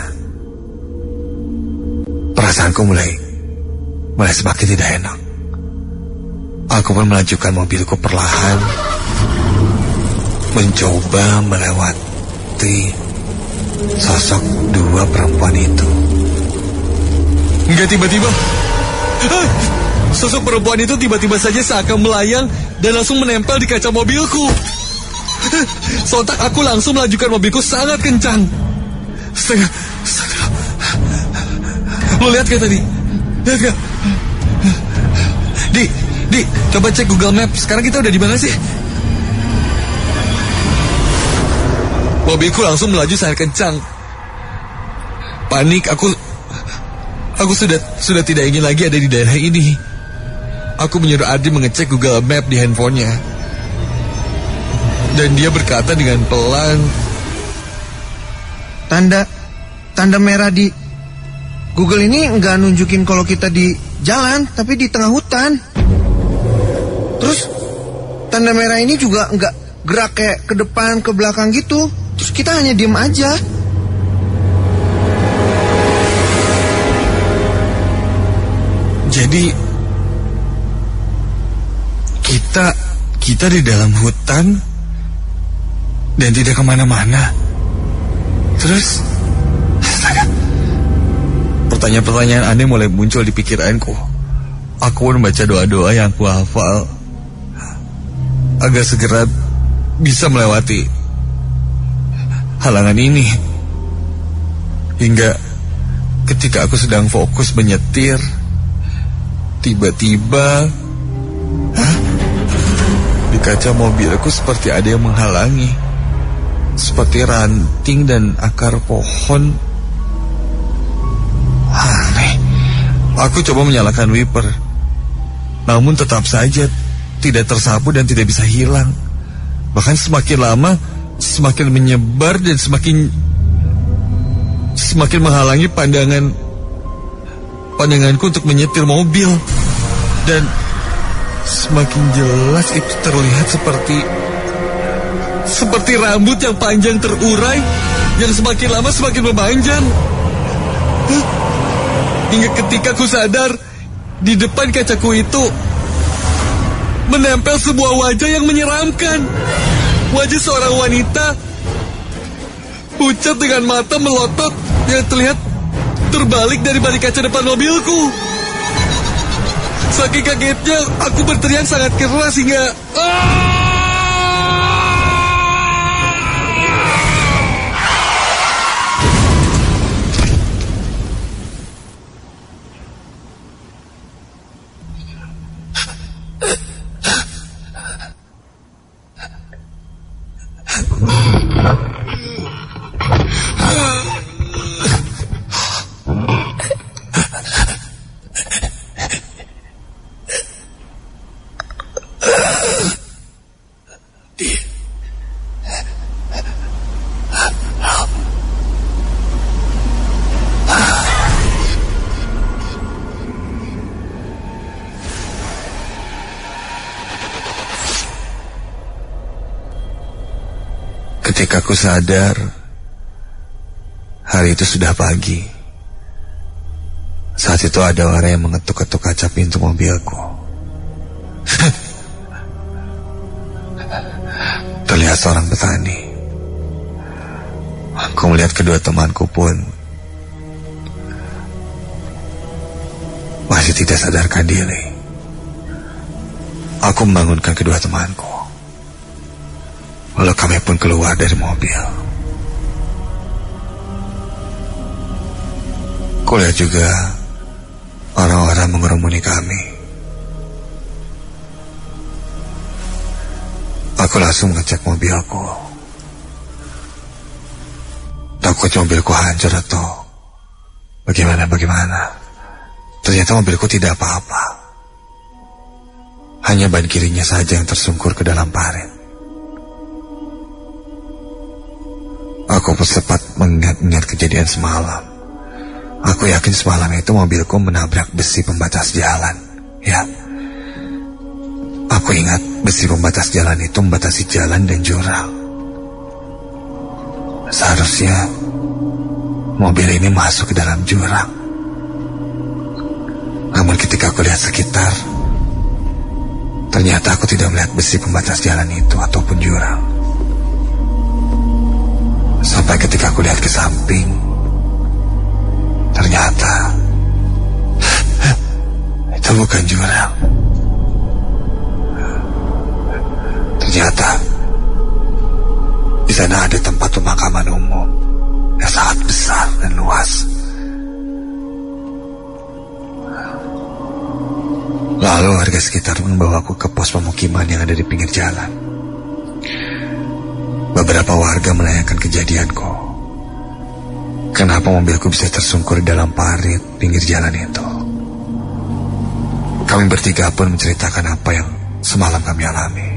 Perasaanku mulai semakin tidak enak. Aku pun melajukan mobilku perlahan, mencoba melewati sosok 2 perempuan itu. Hingga tiba-tiba sosok perempuan itu tiba-tiba saja seakan melayang dan langsung menempel di kaca mobilku. Sontak aku langsung melajukan mobilku sangat kencang. Lo lihat gak tadi? Lihat gak? Di, coba cek Google Maps. Sekarang kita udah di mana sih? Mobilku langsung melaju sangat kencang. Panik, aku sudah tidak ingin lagi ada di daerah ini. Aku menyuruh Ardi mengecek Google Map di handphonenya. Dan dia berkata dengan pelan, Tanda merah di Google ini nggak nunjukin kalau kita di jalan, tapi di tengah hutan. Terus tanda merah ini juga nggak gerak kayak ke depan, ke belakang gitu. Terus kita hanya diem aja. Jadi kita di dalam hutan dan tidak kemana-mana. Terus pertanyaan-pertanyaan aneh mulai muncul di pikiranku. Aku pun membaca doa-doa yang aku hafal agar segera bisa melewati halangan ini. Hingga ketika aku sedang fokus menyetir, tiba-tiba di kaca mobilku seperti ada yang menghalangi, seperti ranting dan akar pohon. Aneh. Aku coba menyalakan wiper, namun tetap saja tidak tersapu dan tidak bisa hilang. Bahkan semakin lama semakin menyebar dan semakin menghalangi pandanganku untuk menyetir mobil. Dan semakin jelas itu terlihat seperti rambut yang panjang terurai, yang semakin lama semakin memanjang. Hingga ketika ku sadar, di depan kacaku itu menempel sebuah wajah yang menyeramkan. Wajah seorang wanita, pucat dengan mata melotot yang terlihat terbalik dari balik kaca depan mobilku. Saking kagetnya, aku berteriak sangat keras hingga ketika aku sadar, hari itu sudah pagi. Saat itu ada orang yang mengetuk-ketuk kaca pintu mobilku. Terlihat seorang petani. Aku melihat kedua temanku pun masih tidak sadarkan diri. Aku membangunkan kedua temanku. Lalu kami pun keluar dari mobil. Kulihat juga orang-orang mengerumuni kami. Aku langsung ngecek mobilku. Takut mobilku hancur atau bagaimana. Ternyata mobilku tidak apa-apa. Hanya ban kirinya saja yang tersungkur ke dalam parit. Aku sempat mengingat kejadian semalam. Aku yakin semalam itu mobilku menabrak besi pembatas jalan. Ya, aku ingat besi pembatas jalan itu membatasi jalan dan jurang. Seharusnya mobil ini masuk ke dalam jurang. Namun ketika aku lihat sekitar, ternyata aku tidak melihat besi pembatas jalan itu ataupun jurang. Sampai ketika aku lihat ke samping, ternyata itu bukan jurang. Ternyata di sana ada tempat pemakaman umum yang sangat besar dan luas. Lalu warga sekitar membawaku ke pos pemukiman yang ada di pinggir jalan. Beberapa warga menanyakan kejadianku. kenapa mobilku bisa tersungkur dalam parit pinggir jalan itu. Kami bertiga pun menceritakan apa yang semalam kami alami.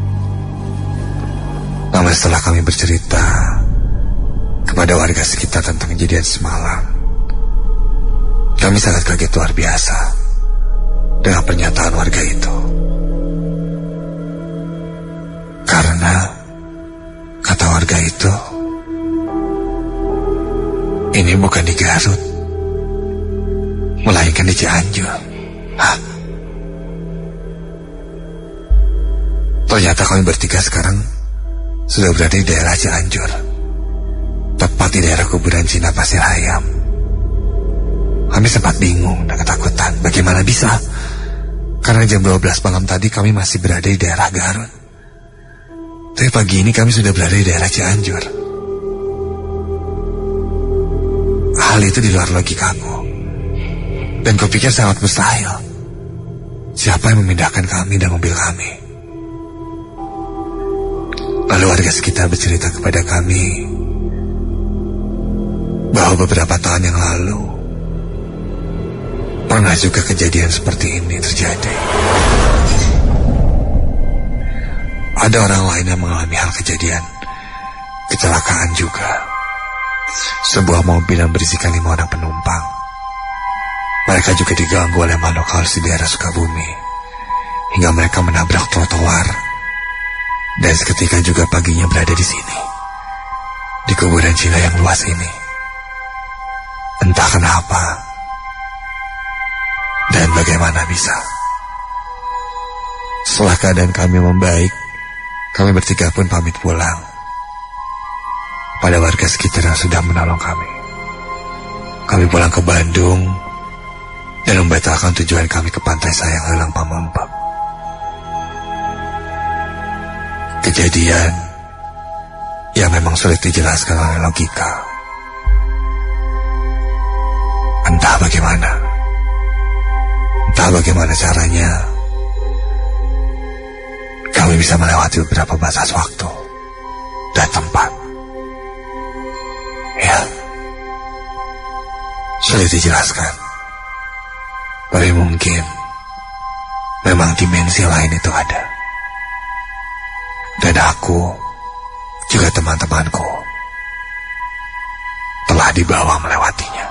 Lama setelah kami bercerita kepada warga sekitar tentang kejadian semalam, kami sangat kaget luar biasa dengan pernyataan warga itu. Karena kata warga itu, ini bukan di Garut, melainkan di Cianjur. Hah? Ternyata kami bertiga sekarang sudah berada di daerah Cianjur, tepat di daerah kuburan Cina Pasir Hayam. Kami sempat bingung dan ketakutan. Bagaimana bisa? Karena jam 12 malam tadi kami masih berada di daerah Garut, tapi pagi ini kami sudah berada di daerah Cianjur. Hal itu di luar logikaku, dan kupikir sangat mustahil. Siapa yang memindahkan kami dan mobil kami? Lalu warga sekitar bercerita kepada kami bahwa beberapa tahun yang lalu pernah juga kejadian seperti ini terjadi. Ada orang lain yang mengalami hal kejadian kecelakaan juga. Sebuah mobil yang berisikan 5 orang penumpang. Mereka juga diganggu oleh makhluk halus di daerah Sukabumi, hingga mereka menabrak trotoar. Dan seketika juga paginya berada di sini, di kuburan Cina yang luas ini. Entah kenapa dan bagaimana bisa. Setelah keadaan kami membaik, kami bertiga pun pamit pulang pada warga sekitar yang sudah menolong kami. Kami pulang ke Bandung dan membatalkan tujuan kami ke Pantai Sayang Heulang Pamempek. Kejadian yang memang sulit dijelaskan oleh logika. Entah bagaimana caranya kami bisa melewati beberapa batas waktu dan tempat. Ya, sulit dijelaskan. Tapi mungkin memang dimensi lain itu ada. Dan aku, juga teman-temanku, telah dibawa melewatinya.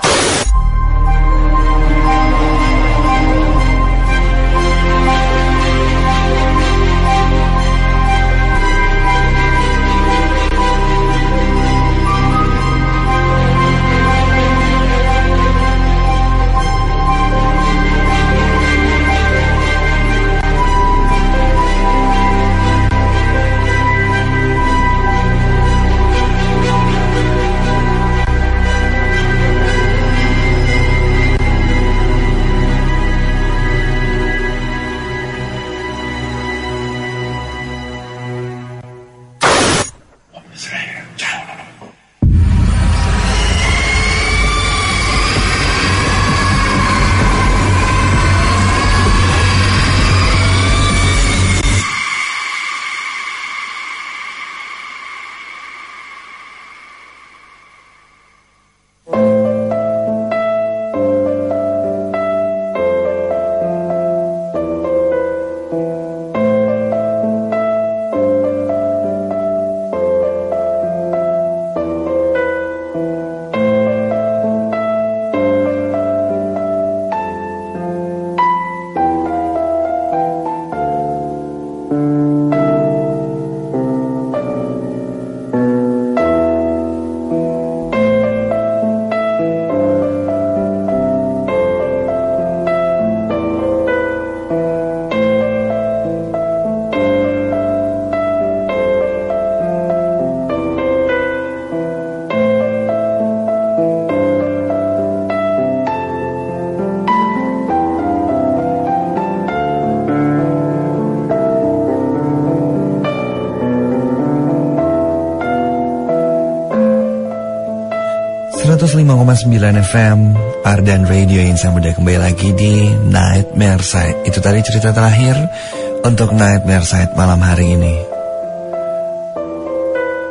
FM Ardan Radio yang sudah kembali lagi di Nightmare Side. Itu tadi cerita terakhir untuk Nightmare Side malam hari ini.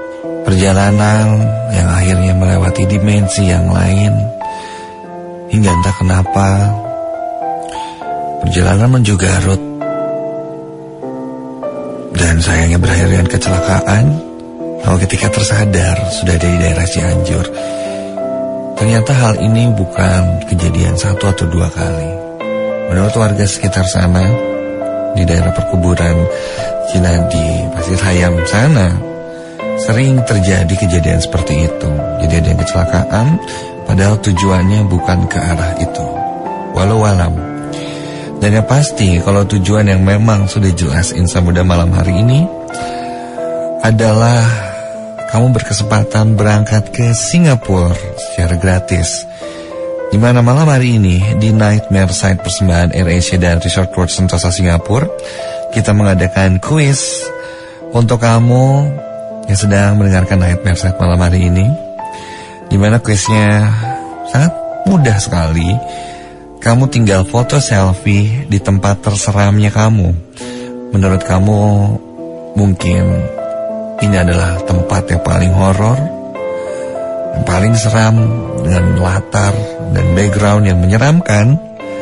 Perjalanan yang akhirnya melewati dimensi yang lain. Hingga entah kenapa perjalanan menuju Garut dan sayangnya berakhir dengan kecelakaan. Lalu ketika tersadar sudah ada di daerah Cianjur. Ternyata hal ini bukan kejadian 1 atau 2 kali. Menurut warga sekitar sana, di daerah perkuburan Cinadi, Pasir Hayam sana, sering terjadi kejadian seperti itu. Jadi ada yang kecelakaan, padahal tujuannya bukan ke arah itu. Walau alam. Dan yang pasti, kalau tujuan yang memang sudah jelas Insan Muda malam hari ini adalah kamu berkesempatan berangkat ke Singapura secara gratis. Di mana malam hari ini di Nightmare Side persembahan AirAsia dan Resort World Sentosa Singapura, kita mengadakan kuis untuk kamu yang sedang mendengarkan Nightmare Side malam hari ini. Di mana kuisnya sangat mudah sekali. Kamu tinggal foto selfie di tempat terseramnya kamu. Menurut kamu mungkin ini adalah tempat yang paling horor, yang paling seram, dengan latar dan background yang menyeramkan.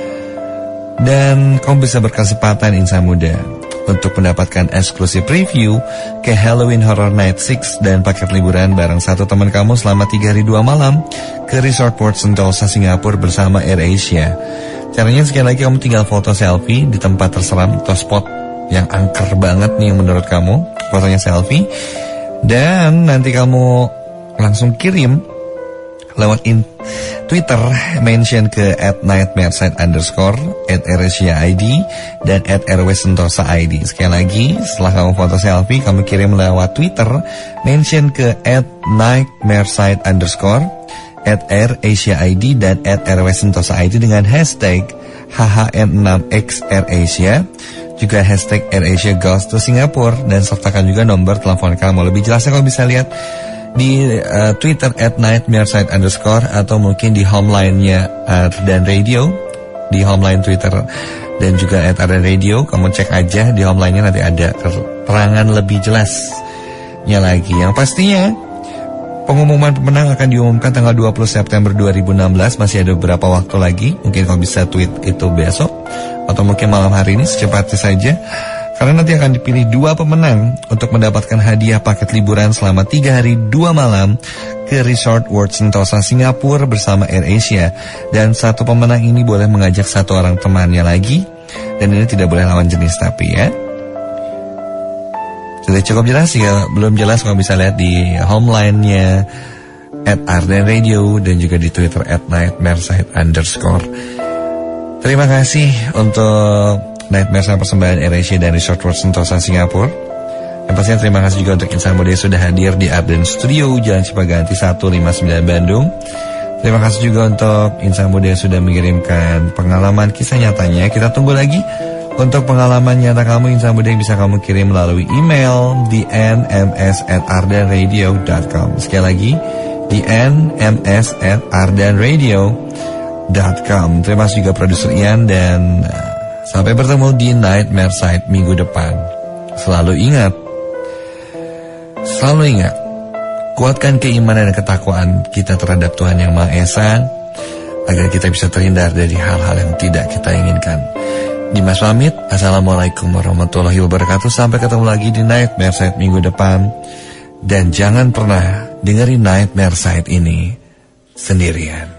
Dan kamu bisa berkesempatan Insan Muda untuk mendapatkan eksklusif preview ke Halloween Horror Night 6 dan paket liburan bareng satu teman kamu selama 3 hari 2 malam ke Resort World Sentosa Singapura bersama AirAsia. Caranya sekali lagi kamu tinggal foto selfie di tempat terseram atau spot yang angker banget nih menurut kamu, fotonya selfie, dan nanti kamu langsung kirim lewat Twitter, mention ke @nightmareside_, @AirAsiaID, dan @RWSentosaID. Sekali lagi, setelah kamu foto selfie, kamu kirim lewat Twitter, mention ke @nightmareside_, @AirAsiaID, dan @RWSentosaID dengan hashtag HHN6XAirAsia, juga hashtag AirAsia Goes to Singapore, dan sertakan juga nomor telepon kamu. Lebih jelasnya kamu bisa lihat di Twitter @nightmareside_, atau mungkin di home line-nya Ardan Radio, di home line Twitter dan juga @Ardan Radio. Kamu cek aja di home line-nya, nanti ada keterangan lebih jelasnya lagi. Yang pastinya pengumuman pemenang akan diumumkan tanggal 20 September 2016. Masih ada beberapa waktu lagi. Mungkin kamu bisa tweet itu besok atau mungkin malam hari ini secepatnya saja. Karena nanti akan dipilih 2 pemenang untuk mendapatkan hadiah paket liburan selama 3 hari 2 malam ke Resort World Sentosa Singapura bersama AirAsia. Dan 1 pemenang ini boleh mengajak 1 orang temannya lagi. Dan ini tidak boleh lawan jenis tapi ya. Sudah cukup jelas ya? Belum jelas kamu bisa lihat di home line-nya @Ardan Radio dan juga di Twitter @nightmareside_. Terima kasih untuk Nightmare Side persembahan AirAsia dan Resort World Sentosa Singapura. Yang pastinya terima kasih juga untuk Insan Muda yang sudah hadir di Ardan Studio Jalan Cipaganti 159 Bandung. Terima kasih juga untuk Insan Muda yang sudah mengirimkan pengalaman kisah nyatanya. Kita tunggu lagi untuk pengalaman nyata kamu Insan Muda yang bisa kamu kirim melalui email di nms@ardanradio.com. Sekali lagi di nms@ardanradio.com. Terima kasih juga produser Ian, dan sampai bertemu di Nightmare Side minggu depan. Selalu ingat, kuatkan keimanan dan ketakwaan kita terhadap Tuhan Yang Maha Esa, agar kita bisa terhindar dari hal-hal yang tidak kita inginkan. Dimas pamit, assalamualaikum warahmatullahi wabarakatuh. Sampai ketemu lagi di Nightmare Side minggu depan. Dan jangan pernah dengerin Nightmare Side ini sendirian.